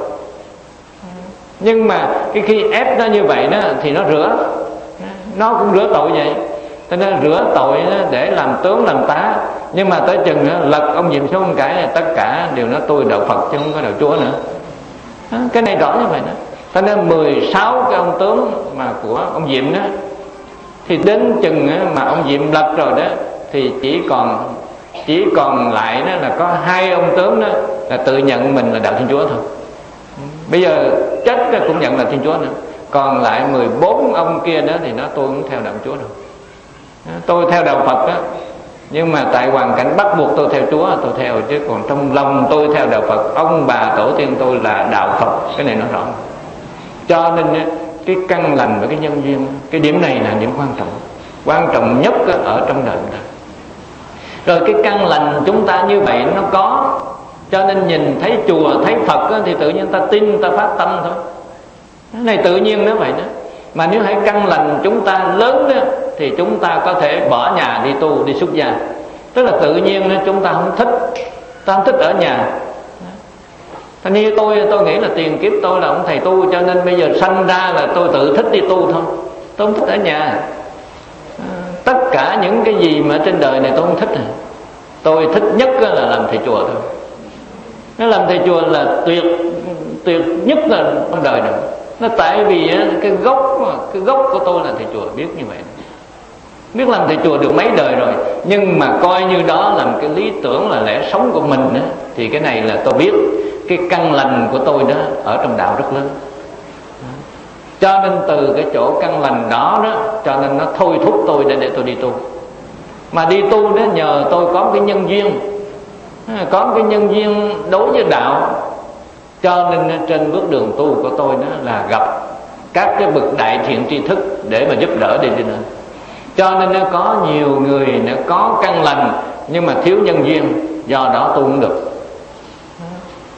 Nhưng mà cái khi ép nó như vậy đó thì nó rửa, nó cũng rửa tội vậy. Cho nên rửa tội để làm tướng làm tá, nhưng mà tới chừng lật ông Diệm xuống một cái này, tất cả đều nói tôi đạo Phật chứ không có đạo Chúa nữa. Cái này rõ như vậy đó. Cho nên mười sáu cái ông tướng mà của ông Diệm đó, thì đến chừng mà ông Diệm lật rồi đó thì chỉ còn chỉ còn lại đó là có hai ông tướng đó là tự nhận mình là đạo Thiên Chúa thôi. Bây giờ chết cũng nhận là Thiên Chúa nữa. Còn lại mười bốn ông kia đó thì nó tôi cũng theo đạo Chúa đâu. Tôi theo đạo Phật đó, nhưng mà tại hoàn cảnh bắt buộc tôi theo Chúa tôi theo, chứ còn trong lòng tôi theo đạo Phật. Ông bà tổ tiên tôi là đạo Phật, cái này nó rõ. Cho nên cái căn lành và cái nhân duyên, cái điểm này là điểm quan trọng, quan trọng nhất ở trong đời chúng ta. Rồi cái căn lành chúng ta như vậy nó có, cho nên nhìn thấy chùa thấy Phật thì tự nhiên ta tin, ta phát tâm thôi. Cái này tự nhiên nó vậy đó. Mà nếu hãy căn lành chúng ta lớn đó, thì chúng ta có thể bỏ nhà đi tu, đi xuất gia. Tức là tự nhiên đó, chúng ta không thích, ta không thích ở nhà. Thành như tôi, tôi nghĩ là tiền kiếp tôi là ông thầy tu, cho nên bây giờ sanh ra là tôi tự thích đi tu thôi. Tôi không thích ở nhà. Tất cả những cái gì mà trên đời này tôi không thích. Tôi thích nhất là làm thầy chùa thôi. Nó làm thầy chùa là tuyệt tuyệt nhất là trong đời này. Nó tại vì cái gốc cái gốc của tôi là thầy chùa, biết như vậy, biết làm thầy chùa được mấy đời rồi, nhưng mà coi như đó là một cái lý tưởng, là lẽ sống của mình đó, thì cái này là tôi biết cái căn lành của tôi đó ở trong đạo rất lớn. Cho nên từ cái chỗ căn lành đó đó, cho nên nó thôi thúc tôi để để tôi đi tu. Mà đi tu đó nhờ tôi có cái nhân duyên, có cái nhân duyên đối với đạo. Cho nên trên bước đường tu của tôi đó là gặp các cái bậc đại thiện tri thức để mà giúp đỡ đi lên. Cho nên nó có nhiều người nó có căn lành nhưng mà thiếu nhân duyên, do đó tu không được.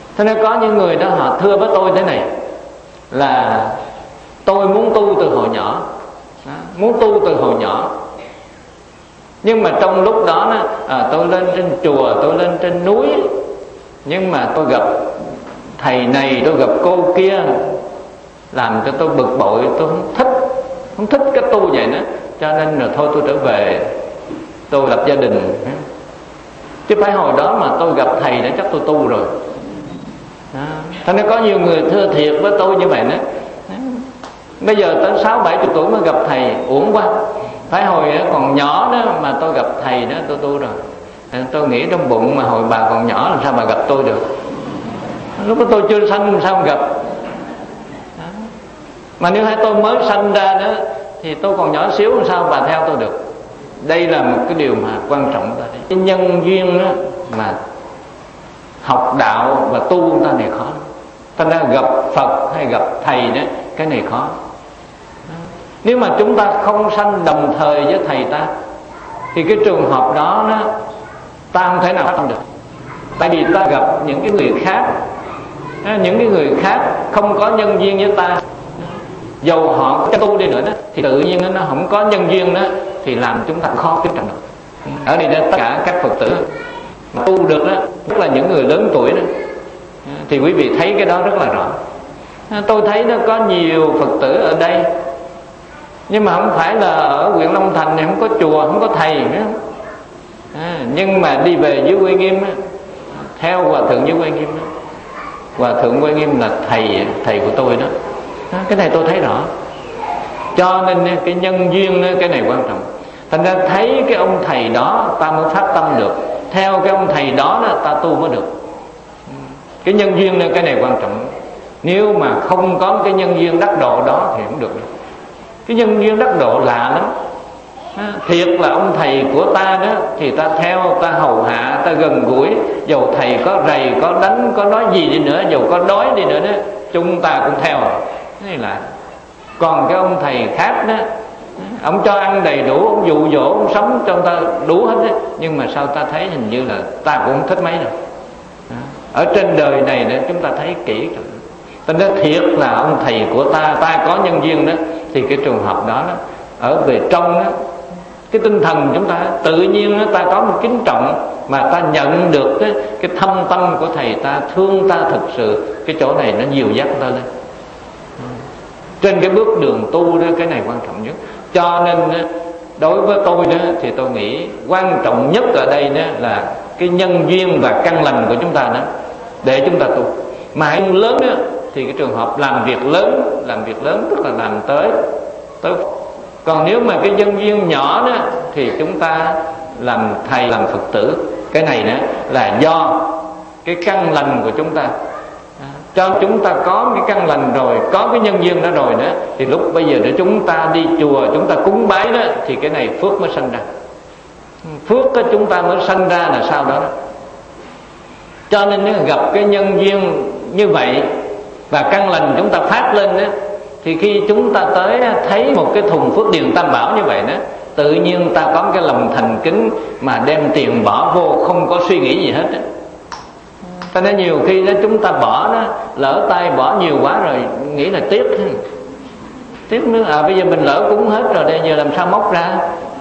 Thế nên có những người đó họ thưa với tôi thế này là tôi muốn tu từ hồi nhỏ, muốn tu từ hồi nhỏ, nhưng mà trong lúc đó, đó à, tôi lên trên chùa, tôi lên trên núi, nhưng mà tôi gặp thầy này, tôi gặp cô kia, làm cho tôi bực bội, tôi không thích, không thích cái tu vậy nữa, cho nên là thôi tôi trở về, tôi lập gia đình. Chứ phải hồi đó mà tôi gặp thầy đã chắc tôi tu rồi. Đó. Thế nên có nhiều người thưa thiệt với tôi như vậy đó. Bây giờ tới sáu bảy chục tuổi mới gặp thầy, uổng quá. Phải hồi còn nhỏ đó mà tôi gặp thầy đó, tôi tu rồi. Tôi nghĩ trong bụng mà hồi bà còn nhỏ làm sao bà gặp tôi được. Lúc đó tôi chưa sanh làm sao mà gặp. Đó. Mà nếu hai tôi mới sanh ra đó thì tôi còn nhỏ xíu làm sao bà theo tôi được. Đây là một cái điều mà quan trọng ta đấy. Cái nhân duyên đó mà học đạo và tu ta này khó. Ta đã gặp Phật hay gặp thầy đó, cái này khó. Nếu mà chúng ta không sanh đồng thời với thầy ta thì cái trường hợp đó, đó ta không thể nào phát được. Tại vì ta gặp những cái người khác, những cái người khác không có nhân duyên với ta, dầu họ có tu đi nữa đó, thì tự nhiên nó không có nhân duyên đó thì làm chúng ta khó tiếp cận được. Ở đây tất cả các Phật tử mà tu được đó, tức là những người lớn tuổi đó, thì quý vị thấy cái đó rất là rõ. Tôi thấy nó có nhiều Phật tử ở đây, nhưng mà không phải là ở huyện Long Thành này không có chùa, không có thầy nữa. À, nhưng mà đi về dưới Quê Nghiêm á, theo Hòa Thượng dưới Quê Nghiêm đó, Hòa Thượng Quê Nghiêm là thầy thầy của tôi đó. À, cái này tôi thấy rõ. Cho nên cái nhân duyên đó, cái này quan trọng. Thành ra thấy cái ông thầy đó ta mới phát tâm được, theo cái ông thầy đó, đó ta tu mới được. Cái nhân duyên đó, cái này quan trọng. Nếu mà không có cái nhân duyên đắc độ đó thì không được. Cái nhân duyên đắc độ lạ lắm. À, thiệt là ông thầy của ta đó thì ta theo, ta hầu hạ, ta gần gũi, dầu thầy có rầy, có đánh, có nói gì đi nữa, dầu có đói đi nữa đó, chúng ta cũng theo. Thế là còn cái ông thầy khác đó, ông cho ăn đầy đủ, ông dụ dỗ, ông sống cho ta đủ hết đó, nhưng mà sao ta thấy hình như là ta cũng không thích mấy đâu. Ở trên đời này đó chúng ta thấy kỹ rồi. Ta nói thiệt là ông thầy của ta, ta có nhân duyên đó, thì cái trường hợp đó, đó ở về trong đó, cái tinh thần chúng ta tự nhiên đó, ta có một kính trọng mà ta nhận được cái, cái thâm tâm của thầy ta, thương ta thực sự. Cái chỗ này nó dìu dắt ta lên trên cái bước đường tu đó, cái này quan trọng nhất. Cho nên đối với tôi đó thì tôi nghĩ quan trọng nhất ở đây đó là cái nhân duyên và căn lành của chúng ta đó để chúng ta tu. Mà hãy lớn đó thì cái trường hợp làm việc lớn, làm việc lớn tức là làm tới tới. Còn nếu mà cái nhân duyên nhỏ đó thì chúng ta làm thầy, làm Phật tử, cái này đó là do cái căn lành của chúng ta. Cho chúng ta có cái căn lành rồi, có cái nhân duyên đó rồi đó, thì lúc bây giờ để chúng ta đi chùa, chúng ta cúng bái đó, thì cái này phước mới sanh ra. Phước đó chúng ta mới sanh ra là sao đó, đó. Cho nên nếu gặp cái nhân duyên như vậy và căn lành chúng ta phát lên đó, thì khi chúng ta tới thấy một cái thùng phước điền tam bảo như vậy đó, tự nhiên ta có cái lòng thành kính mà đem tiền bỏ vô, không có suy nghĩ gì hết đó. Cho nên nhiều khi đó chúng ta bỏ đó, lỡ tay bỏ nhiều quá rồi nghĩ là tiếc, tiếc nữa. À bây giờ mình lỡ cúng hết rồi đây, giờ làm sao móc ra,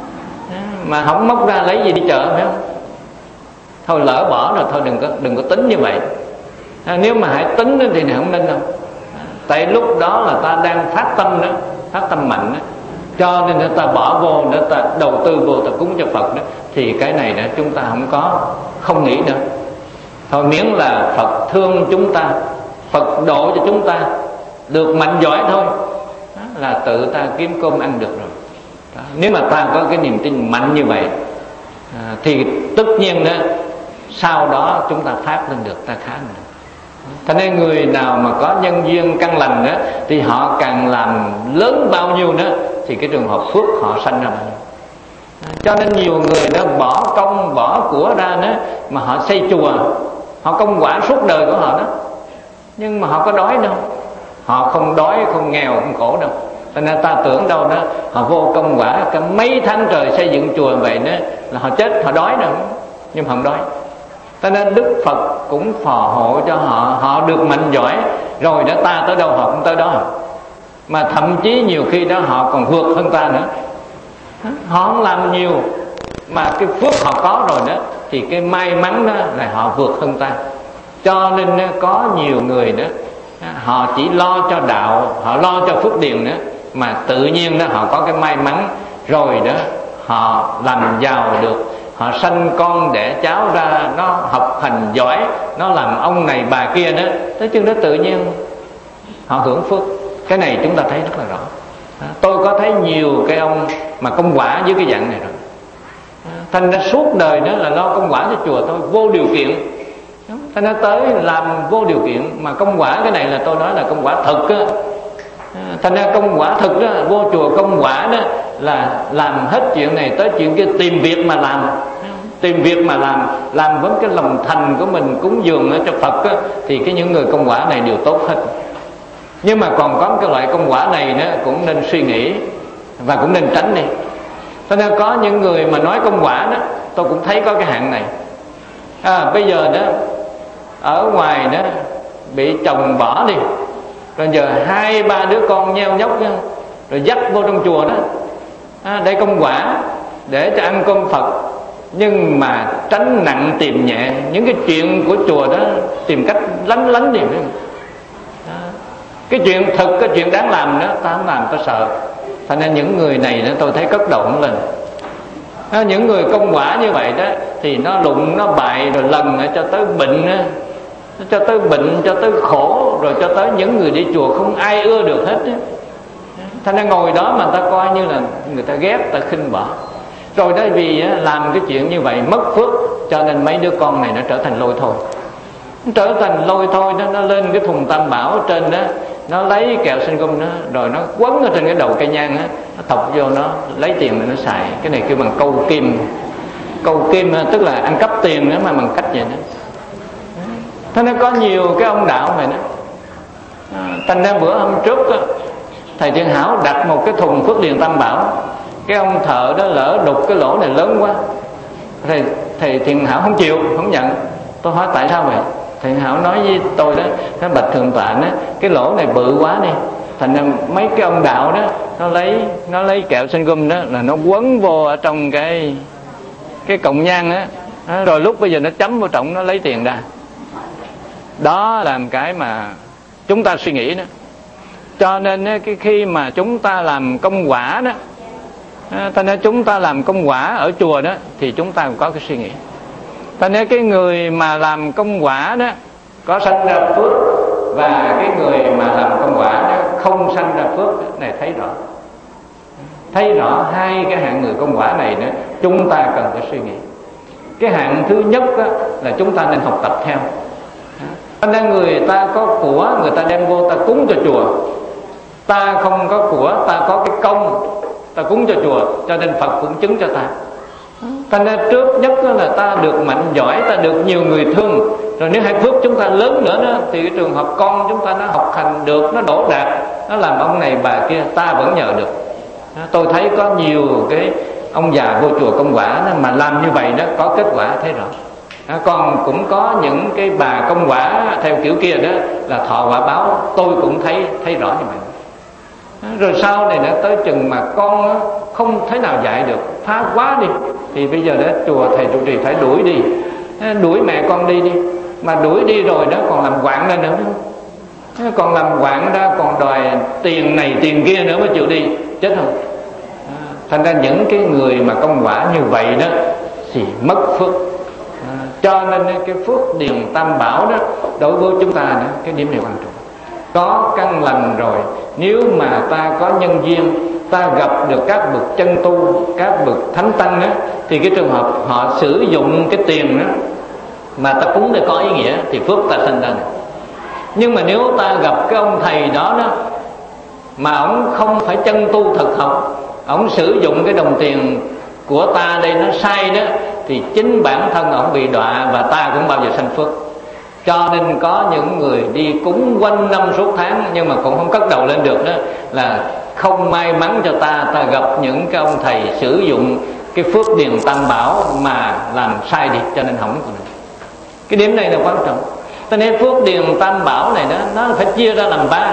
mà không móc ra lấy gì đi chợ, phải không? Thôi lỡ bỏ rồi, thôi đừng có đừng có tính như vậy. À, nếu mà hãy tính thì không nên đâu. À, tại lúc đó là ta đang phát tâm đó, phát tâm mạnh đó, cho nên ta bỏ vô, để ta đầu tư vô, ta cúng cho Phật đó, thì cái này đó chúng ta không có, không nghĩ nữa. Thôi miễn là Phật thương chúng ta, Phật độ cho chúng ta được mạnh giỏi thôi, đó, là tự ta kiếm cơm ăn được rồi. Đó, nếu mà ta có cái niềm tin mạnh như vậy, à, thì tất nhiên đó sau đó chúng ta phát lên được, ta khá được. Cho nên người nào mà có nhân duyên căn lành đó, thì họ càng làm lớn bao nhiêu nữa thì cái trường hợp phước họ sanh ra bao nhiêu. Cho nên nhiều người đó bỏ công bỏ của ra đó mà họ xây chùa, họ công quả suốt đời của họ đó, nhưng mà họ có đói đâu, họ không đói, không nghèo, không khổ đâu. Cho nên ta tưởng đâu đó họ vô công quả cả mấy tháng trời xây dựng chùa vậy đó là họ chết, họ đói đâu, nhưng mà không đói. Cho nên Đức Phật cũng phò hộ cho họ, họ được mạnh giỏi, rồi đó ta tới đâu họ cũng tới đó. Mà thậm chí nhiều khi đó họ còn vượt hơn ta nữa. Họ không làm nhiều mà cái phước họ có rồi đó, thì cái may mắn đó là họ vượt hơn ta. Cho nên có nhiều người đó, họ chỉ lo cho đạo, họ lo cho phước điền nữa, mà tự nhiên đó họ có cái may mắn rồi đó, họ làm giàu được, họ sanh con đẻ cháu ra, nó học hành giỏi, nó làm ông này bà kia đó, tới chừng đó tự nhiên họ hưởng phước. Cái này chúng ta thấy rất là rõ. Tôi có thấy nhiều cái ông mà công quả với cái dạng này rồi. Thành ra suốt đời đó là lo công quả cho chùa tôi, vô điều kiện. Thành ra tới làm vô điều kiện. Mà công quả cái này là tôi nói là công quả thực á. Thành ra công quả thực đó, vô chùa công quả đó là làm hết chuyện này tới chuyện kia, tìm việc mà làm, tìm việc mà làm, làm với cái lòng thành của mình cúng dường cho Phật á, thì cái những người công quả này đều tốt hết. Nhưng mà còn có cái loại công quả này nữa cũng nên suy nghĩ và cũng nên tránh đi. Cho nên có những người mà nói công quả đó, tôi cũng thấy có cái hạng này. À, bây giờ đó ở ngoài đó bị chồng bỏ đi, rồi giờ hai ba đứa con nheo nhóc nha, rồi dắt vô trong chùa đó, à, để công quả, để cho ăn cơm Phật. Nhưng mà tránh nặng tìm nhẹ, những cái chuyện của chùa đó tìm cách lánh lánh đi. Cái chuyện thực, cái chuyện đáng làm đó ta không làm, ta sợ. Thành nên những người này đó tôi thấy cất đầu không lên. À, những người công quả như vậy đó thì nó đụng, nó bại, rồi lần cho tới bệnh, cho tới bệnh, cho tới khổ, rồi cho tới những người đi chùa không ai ưa được hết. Thành nên ngồi đó mà ta coi như là người ta ghét, ta khinh bỏ. Rồi đó vì làm cái chuyện như vậy mất phước, cho nên mấy đứa con này nó trở thành lôi thôi. Nó trở thành lôi thôi đó, nó lên cái thùng tam bảo ở trên đó, nó lấy kẹo sinh gum đó, rồi nó quấn ở trên cái đầu cây nhang đó, nó thọc vô, nó lấy tiền để nó xài. Cái này kêu bằng câu kim. Câu kim tức là ăn cắp tiền nữa mà bằng cách vậy đó. Thế nó có nhiều cái ông đạo này đó. À, thành ra bữa hôm trước đó, thầy Thiện Hảo đặt một cái thùng phước điền tam bảo. Cái ông thợ đó lỡ đục cái lỗ này lớn quá, thầy, thầy Thiện Hảo không chịu, không nhận. Tôi hỏi tại sao vậy? Thầy Hảo nói với tôi đó, nó bạch thượng tọa đó, cái lỗ này bự quá đi. Thành ra mấy cái ông đạo đó, nó lấy nó lấy kẹo sinh gum đó là nó quấn vô ở trong cái cái cọng nhang đó, đó, rồi lúc bây giờ nó chấm vô trọng, nó lấy tiền ra. Đó là cái mà chúng ta suy nghĩ đó. Cho nên cái khi mà chúng ta làm công quả đó, thành ra chúng ta làm công quả ở chùa đó, thì chúng ta cũng có cái suy nghĩ. Thành ra cái người mà làm công quả đó có sanh ra phước, và cái người mà làm công quả đó không sanh ra phước này thấy rõ. Thấy rõ hai cái hạng người công quả này nữa, chúng ta cần phải suy nghĩ. Cái hạng thứ nhất đó, là chúng ta nên học tập theo. Thành ra người ta có của, người ta đem vô ta cúng cho chùa. Ta không có của, ta có cái công, ta cúng cho chùa, cho nên Phật cũng chứng cho ta. Thành ra trước nhất là ta được mạnh giỏi, ta được nhiều người thương. Rồi nếu hạnh phúc chúng ta lớn nữa đó, thì cái trường hợp con chúng ta nó học hành được, nó đỗ đạt, nó làm ông này bà kia, ta vẫn nhờ được. Tôi thấy có nhiều cái ông già vô chùa công quả đó, mà làm như vậy đó có kết quả thấy rõ. Còn cũng có những cái bà công quả theo kiểu kia đó là thọ quả báo, tôi cũng thấy thấy rõ như vậy. Rồi sau này đã tới chừng mà con không thể nào dạy được, phá quá đi, thì bây giờ đó chùa thầy trụ trì phải đuổi đi, đuổi mẹ con đi đi. Mà đuổi đi rồi đó còn làm quạng ra nữa, còn làm quạng ra, còn đòi tiền này tiền kia nữa mới chịu đi, chết không? Thành ra những cái người mà công quả như vậy đó thì mất phước. À, cho nên cái phước điền tam bảo đó đối với chúng ta đó, cái điểm này quan trọng. Có căn lành rồi, nếu mà ta có nhân duyên, ta gặp được các bậc chân tu, các bậc thánh tăng đó, thì cái trường hợp họ sử dụng cái tiền đó mà ta cúng để có ý nghĩa thì phước ta sanh ra. Nhưng mà nếu ta gặp cái ông thầy đó đó mà ông không phải chân tu thực học, ông sử dụng cái đồng tiền của ta đây nó sai đó, thì chính bản thân ông bị đọa và ta cũng bao giờ sanh phước. Cho nên có những người đi cúng quanh năm suốt tháng nhưng mà cũng không cất đầu lên được đó, là không may mắn cho ta, ta gặp những cái ông thầy sử dụng cái phước điền tam bảo mà làm sai đi, cho nên không có được. Cái điểm này là quan trọng. Cho nên phước điền tam bảo này đó, nó phải chia ra làm ba.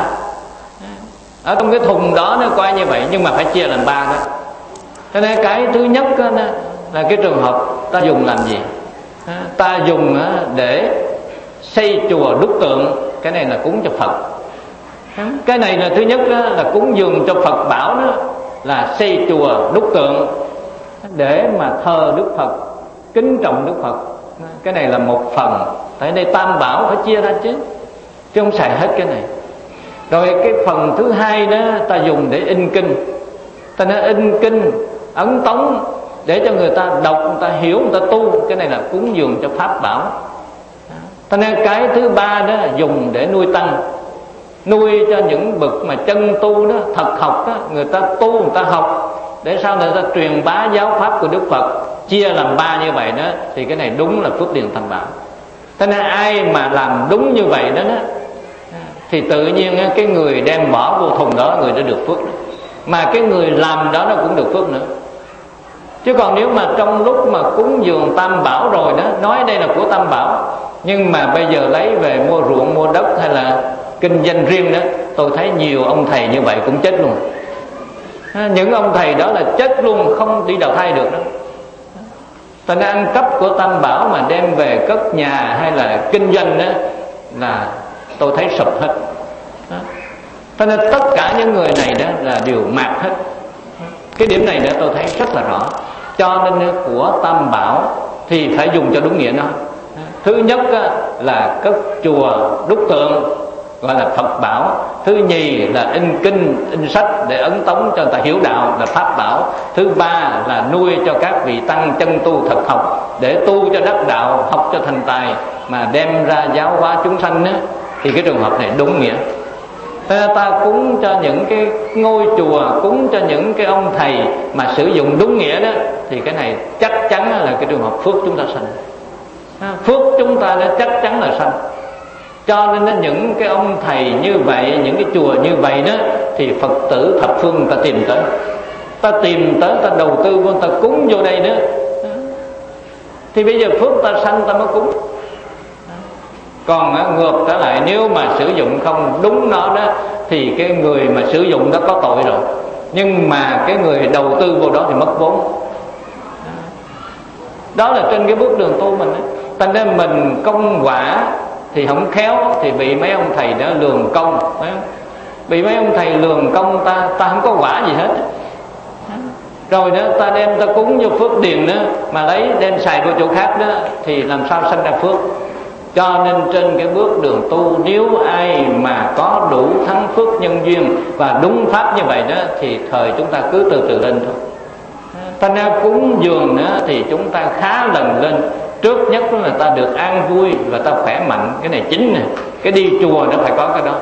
Ở trong cái thùng đó nó coi như vậy, nhưng mà phải chia làm ba đó. Cho nên cái thứ nhất đó, là cái trường hợp ta dùng làm gì? Ta dùng để xây chùa đúc tượng, cái này là cúng cho Phật. Cái này là thứ nhất đó, là cúng dường cho Phật bảo đó, là xây chùa đúc tượng để mà thờ Đức Phật, kính trọng Đức Phật. Cái này là một phần. Tại đây tam bảo phải chia ra chứ, chứ không xài hết cái này. Rồi cái phần thứ hai đó ta dùng để in kinh. Ta nói in kinh, ấn tống để cho người ta đọc, người ta hiểu, người ta tu. Cái này là cúng dường cho pháp bảo. Ta nói cái thứ ba đó dùng để nuôi tăng, nuôi cho những bậc mà chân tu đó, thật học đó, người ta tu, người ta học để sau này ta truyền bá giáo pháp của Đức Phật. Chia làm ba như vậy đó thì cái này đúng là phước điền tam bảo. Thế nên ai mà làm đúng như vậy đó, đó thì tự nhiên cái người đem bỏ vô thùng đó, người đó được phước đó. Mà cái người làm đó nó cũng được phước nữa. Chứ còn nếu mà trong lúc mà cúng dường tam bảo rồi đó, nói đây là của tam bảo, nhưng mà bây giờ lấy về mua ruộng, mua đất hay là kinh doanh riêng đó, tôi thấy nhiều ông thầy như vậy cũng chết luôn. Những ông thầy đó là chết luôn, không đi đầu thai được đó. Ta nên ăn cắp của tam bảo mà đem về cất nhà hay là kinh doanh đó, là tôi thấy sụp hết. Cho nên tất cả những người này đó là đều mạt hết. Cái điểm này đó tôi thấy rất là rõ. Cho nên của tam bảo thì phải dùng cho đúng nghĩa nó. Thứ nhất là cất chùa đúc tượng, gọi là Phật bảo. Thứ nhì là in kinh, in sách để ấn tống cho người ta hiểu đạo, là pháp bảo. Thứ ba là nuôi cho các vị tăng chân tu thật học để tu cho đắc đạo, học cho thành tài, mà đem ra giáo hóa chúng sanh đó, thì cái trường hợp này đúng nghĩa. Ta, ta cúng cho những cái ngôi chùa, cúng cho những cái ông thầy mà sử dụng đúng nghĩa đó, thì cái này chắc chắn là cái trường hợp phước chúng ta sanh. Phước chúng ta đã chắc chắn là sanh. Cho nên những cái ông thầy như vậy, những cái chùa như vậy đó, thì Phật tử thập phương ta tìm tới. Ta tìm tới, ta đầu tư vô, ta cúng vô đây đó, thì bây giờ phước ta sanh ta mới cúng. Còn ngược trở lại, nếu mà sử dụng không đúng nó đó, thì cái người mà sử dụng đó có tội rồi, nhưng mà cái người đầu tư vô đó thì mất vốn. Đó là trên cái bước đường tu mình đó. Thành ra mình công quả thì không khéo thì bị mấy ông thầy đó lường công, phải không? Bị mấy ông thầy lường công ta, ta không có quả gì hết. Rồi đó ta đem ta cúng vô phước điền đó, mà lấy đem xài vô chỗ khác đó, thì làm sao sanh ra phước. Cho nên trên cái bước đường tu, nếu ai mà có đủ thắng phước nhân duyên và đúng pháp như vậy đó, thì thời chúng ta cứ từ từ lên thôi. Ta nên cúng dường nữa thì chúng ta khá lần lên. Trước nhất là ta được an vui và ta khỏe mạnh, cái này chính nè. Cái đi chùa nó phải có cái đó.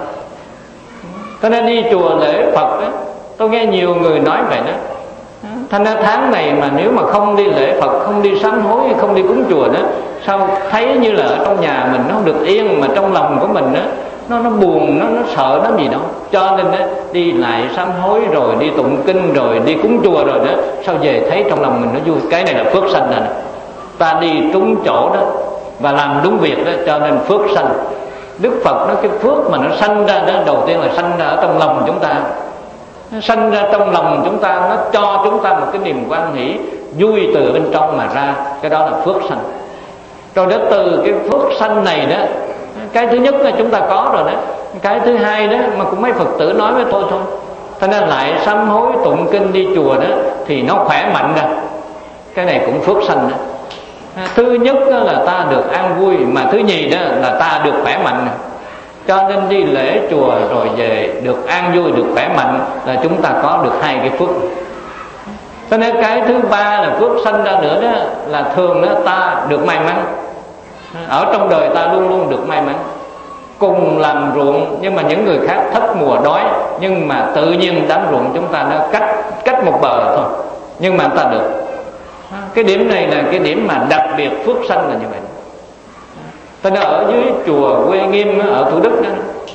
Ta nên đi chùa lễ Phật đó, tôi nghe nhiều người nói vậy đó. Thành ra tháng này mà nếu mà không đi lễ Phật, không đi sám hối, không đi cúng chùa đó, sao thấy như là ở trong nhà mình nó không được yên, mà trong lòng của mình đó, nó nó buồn, nó nó sợ nó gì đó. Cho nên đó, đi lại sám hối rồi đi tụng kinh rồi đi cúng chùa rồi đó, sao về thấy trong lòng mình nó vui. Cái này là phước sanh rồi. Ta đi trúng chỗ đó và làm đúng việc đó, cho nên phước sanh. Đức Phật nói cái phước mà nó sanh ra đó, đầu tiên là sanh ra ở trong lòng chúng ta. Nó sanh ra trong lòng chúng ta, nó cho chúng ta một cái niềm quan hỷ vui từ bên trong mà ra. Cái đó là phước sanh. Rồi đó từ cái phước sanh này đó, cái thứ nhất là chúng ta có rồi đó. Cái thứ hai đó mà cũng mấy Phật tử nói với tôi thôi. Cho nên lại sám hối tụng kinh đi chùa đó thì nó khỏe mạnh ra. Cái này cũng phước sanh đó. Thứ nhất là ta được an vui, mà thứ nhì đó là ta được khỏe mạnh. Cho nên đi lễ chùa rồi về được an vui, được khỏe mạnh là chúng ta có được hai cái phước. Cho nên cái thứ ba là phước sanh ra nữa đó, là thường đó ta được may mắn. Ở trong đời ta luôn luôn được may mắn. Cùng làm ruộng nhưng mà những người khác thất mùa đói, nhưng mà tự nhiên đám ruộng chúng ta nó cách cách một bờ thôi, nhưng mà ta được. Cái điểm này là cái điểm mà đặc biệt phước sanh là như vậy. Cho nên ở dưới chùa Quê Nghiêm ở Thủ Đức đó,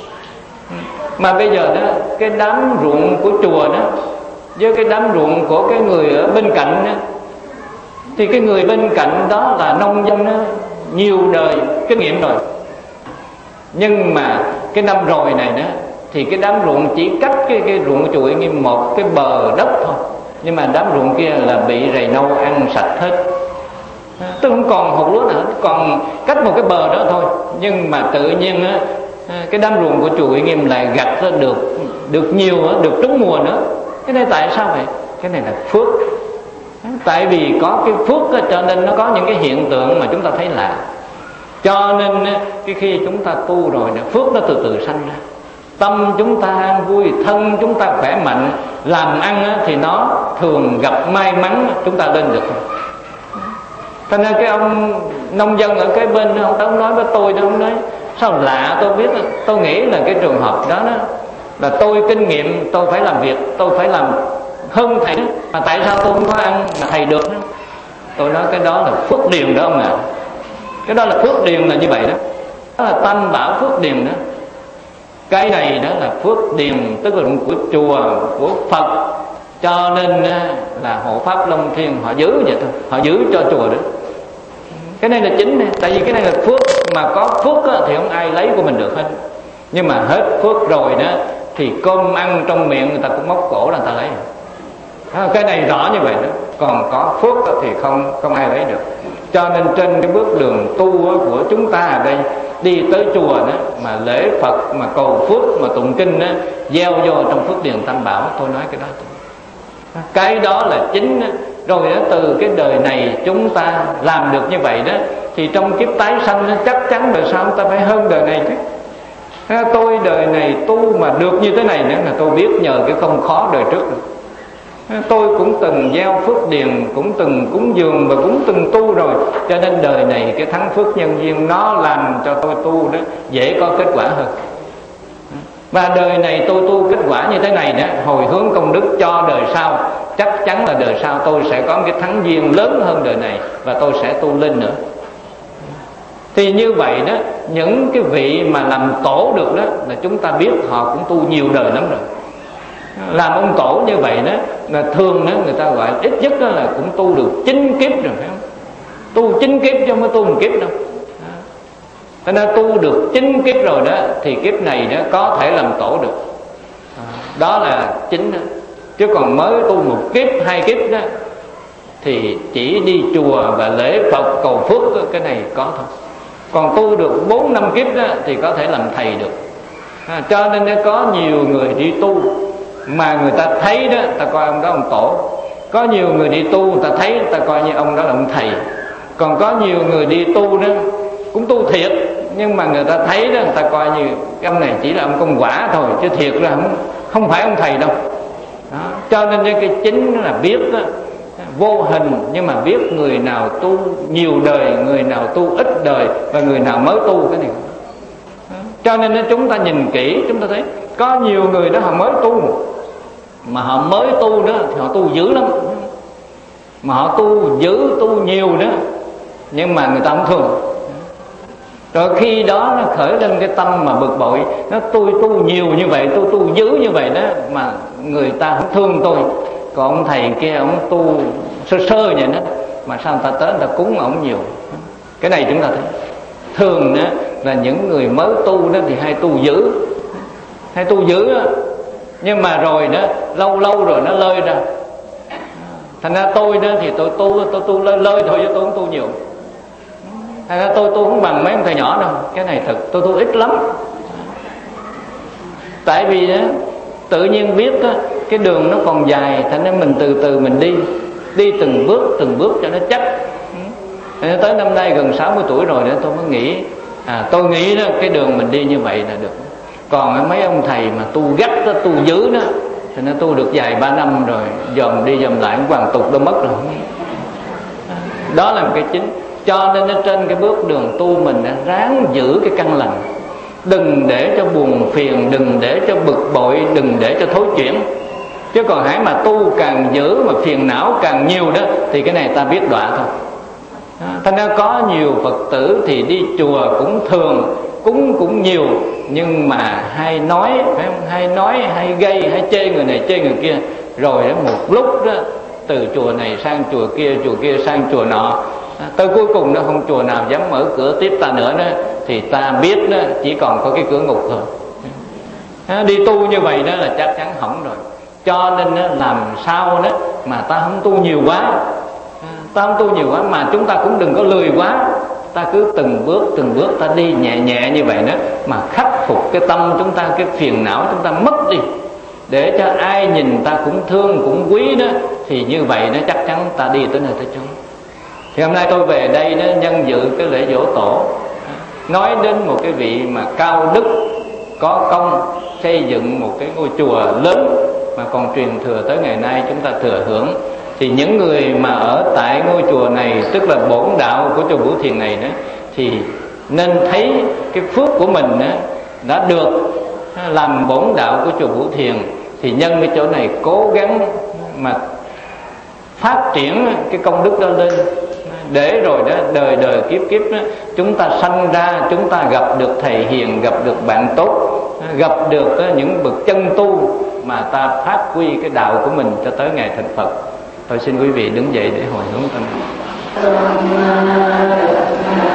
mà bây giờ đó cái đám ruộng của chùa đó với cái đám ruộng của cái người ở bên cạnh đó, thì cái người bên cạnh đó là nông dân đó, nhiều đời kinh nghiệm rồi. Nhưng mà cái năm rồi này đó thì cái đám ruộng chỉ cách cái, cái ruộng chùa Nghiêm một cái bờ đất thôi, nhưng mà đám ruộng kia là bị rầy nâu ăn sạch hết, tôi không còn hột lúa nữa, còn cách một cái bờ đó thôi. Nhưng mà tự nhiên á, cái đám ruộng của chùa Uy Nghiêm lại gặt ra được được nhiều, được trúng mùa nữa. Cái này tại sao vậy? Cái này là phước. Tại vì có cái phước cho nên nó có những cái hiện tượng mà chúng ta thấy lạ. Cho nên cái khi chúng ta tu rồi, phước nó từ từ sanh ra. Tâm chúng ta an vui, thân chúng ta khỏe mạnh, làm ăn thì nó thường gặp may mắn, chúng ta lên được. Cho nên cái ông nông dân ở cái bên ông đó nói với tôi đó, ông nói sao lạ, tôi biết, tôi nghĩ là cái trường hợp đó, đó là tôi kinh nghiệm, tôi phải làm việc, tôi phải làm hơn thầy đó, mà tại sao tôi không có ăn mà thầy được đó? Tôi nói cái đó là phước điền đó ông ạ. À. Cái đó là phước điền là như vậy đó. Đó là tam bảo phước điền đó. Cái này đó là phước điền, tức là của chùa, của Phật. Cho nên là hộ pháp Long Thiên họ giữ vậy thôi, họ giữ cho chùa đó. Cái này là chính này. Tại vì cái này là phước, mà có phước thì không ai lấy của mình được hết. Nhưng mà hết phước rồi đó thì cơm ăn trong miệng người ta cũng móc cổ là người ta lấy. Cái này rõ như vậy đó. Còn có phước thì không không ai lấy được. Cho nên trên cái bước đường tu của chúng ta ở đây, đi tới chùa đó mà lễ Phật, mà cầu phước, mà tụng kinh đó, gieo vô trong phước điền tam bảo. Tôi nói cái đó, cái đó là chính đó. Rồi đó, từ cái đời này chúng ta làm được như vậy đó, thì trong kiếp tái sanh đó, chắc chắn đời sau chúng ta phải hơn đời này chứ. Tôi đời này tu mà được như thế này nữa là tôi biết nhờ cái không khó đời trước rồi. Tôi cũng từng gieo phước điền, cũng từng cúng dường và cũng từng tu rồi. Cho nên đời này cái thắng phước nhân duyên nó làm cho tôi tu đó dễ có kết quả hơn. Và đời này tôi tu kết quả như thế này đó, hồi hướng công đức cho đời sau, chắc chắn là đời sau tôi sẽ có cái thắng duyên lớn hơn đời này, và tôi sẽ tu lên nữa. Thì như vậy đó, những cái vị mà làm tổ được đó là chúng ta biết họ cũng tu nhiều đời lắm rồi. Làm ông tổ như vậy đó là thường đó người ta gọi ít nhất đó là cũng tu được chín kiếp rồi, phải không? Tu chín kiếp chứ không có tu một kiếp đâu. Cho nên tu được chín kiếp rồi đó thì kiếp này đó có thể làm tổ được. Đó là chính đó. Chứ còn mới tu một kiếp, hai kiếp đó thì chỉ đi chùa và lễ Phật cầu phước đó, cái này có thôi. Còn tu được bốn năm kiếp đó thì có thể làm thầy được. À, cho nên có nhiều người đi tu mà người ta thấy đó, ta coi ông đó ông tổ. Có nhiều người đi tu người ta thấy, ta coi như ông đó là ông thầy. Còn có nhiều người đi tu đó cũng tu thiệt, nhưng mà người ta thấy đó, người ta coi như ông này chỉ là ông công quả thôi, chứ thiệt là không, không phải ông thầy đâu. Đó. Cho nên cái chính là biết đó, vô hình, nhưng mà biết người nào tu nhiều đời, người nào tu ít đời, và người nào mới tu cái này. Đó. Cho nên chúng ta nhìn kỹ, chúng ta thấy có nhiều người đó họ mới tu, mà họ mới tu đó thì họ tu dữ lắm, mà họ tu dữ, tu nhiều đó, nhưng mà người ta không thương. Rồi khi đó nó khởi lên cái tâm mà bực bội, nó tôi tu nhiều như vậy, tôi tu dữ như vậy đó, mà người ta không thương tôi. Còn ông thầy kia ông tu sơ sơ vậy đó, mà sao người ta tới người ta cúng ông nhiều. Cái này chúng ta thấy thường đó là những người mới tu đó thì hay tu dữ, hay tu dữ đó. Nhưng mà rồi đó lâu lâu rồi nó lơi ra. Thành ra tôi đó thì tôi tu tôi tu lơi lơi thôi, chứ tôi không tu nhiều. Thành ra tôi tu không bằng mấy ông thầy nhỏ đâu. Cái này thật tôi tu ít lắm. Tại vì đó, tự nhiên biết đó, cái đường nó còn dài, thành ra mình từ từ mình đi, đi từng bước từng bước cho nó chắc. Thành ra tới năm nay gần sáu mươi tuổi rồi đó, tôi mới nghĩ à, tôi nghĩ đó cái đường mình đi như vậy là được. Còn mấy ông thầy mà tu gắt đó, tu dữ đó, thì nó tu được vài ba năm rồi, dòm đi dòm lại cũng hoàn tục đâu mất rồi. Đó là một cái chính. Cho nên ở trên cái bước đường tu mình đã ráng giữ cái căn lành, đừng để cho buồn phiền, đừng để cho bực bội, đừng để cho thối chuyển. Chứ còn hãy mà tu càng giữ mà phiền não càng nhiều đó thì cái này ta biết đọa thôi. Thành ra có nhiều Phật tử thì đi chùa cũng thường, cúng cũng nhiều, nhưng mà hay nói, phải không? Hay nói, hay gây, hay chê người này chê người kia. Rồi đó một lúc đó từ chùa này sang chùa kia, chùa kia sang chùa nọ, Tới cuối cùng đó không chùa nào dám mở cửa tiếp ta nữa đó, thì ta biết đó chỉ còn có cái cửa ngục thôi. Đi tu như vậy đó là chắc chắn hỏng rồi. Cho nên đó, làm sao đó mà ta không tu nhiều quá, ta không tu nhiều quá, mà chúng ta cũng đừng có lười quá. Ta cứ từng bước từng bước ta đi nhẹ nhẹ như vậy đó, mà khắc phục cái tâm chúng ta, cái phiền não chúng ta mất đi, để cho ai nhìn ta cũng thương cũng quý đó, thì như vậy nó chắc chắn ta đi tới nơi tới chốn. Thì hôm nay tôi về đây đó, nhân dự cái lễ giỗ tổ, nói đến một cái vị mà cao đức có công xây dựng một cái ngôi chùa lớn mà còn truyền thừa tới ngày nay chúng ta thừa hưởng. Thì những người mà ở tại ngôi chùa này, tức là bổn đạo của chùa Vũ Thiền này đó, thì nên thấy cái phước của mình đó, đã được làm bổn đạo của chùa Vũ Thiền, thì nhân cái chỗ này cố gắng mà phát triển cái công đức đó lên, để rồi đó đời đời kiếp kiếp đó, chúng ta sanh ra chúng ta gặp được thầy hiền, gặp được bạn tốt, gặp được những bậc chân tu mà ta phát huy cái đạo của mình cho tới ngày thành Phật. Tôi xin quý vị đứng dậy để hồi hướng tâm.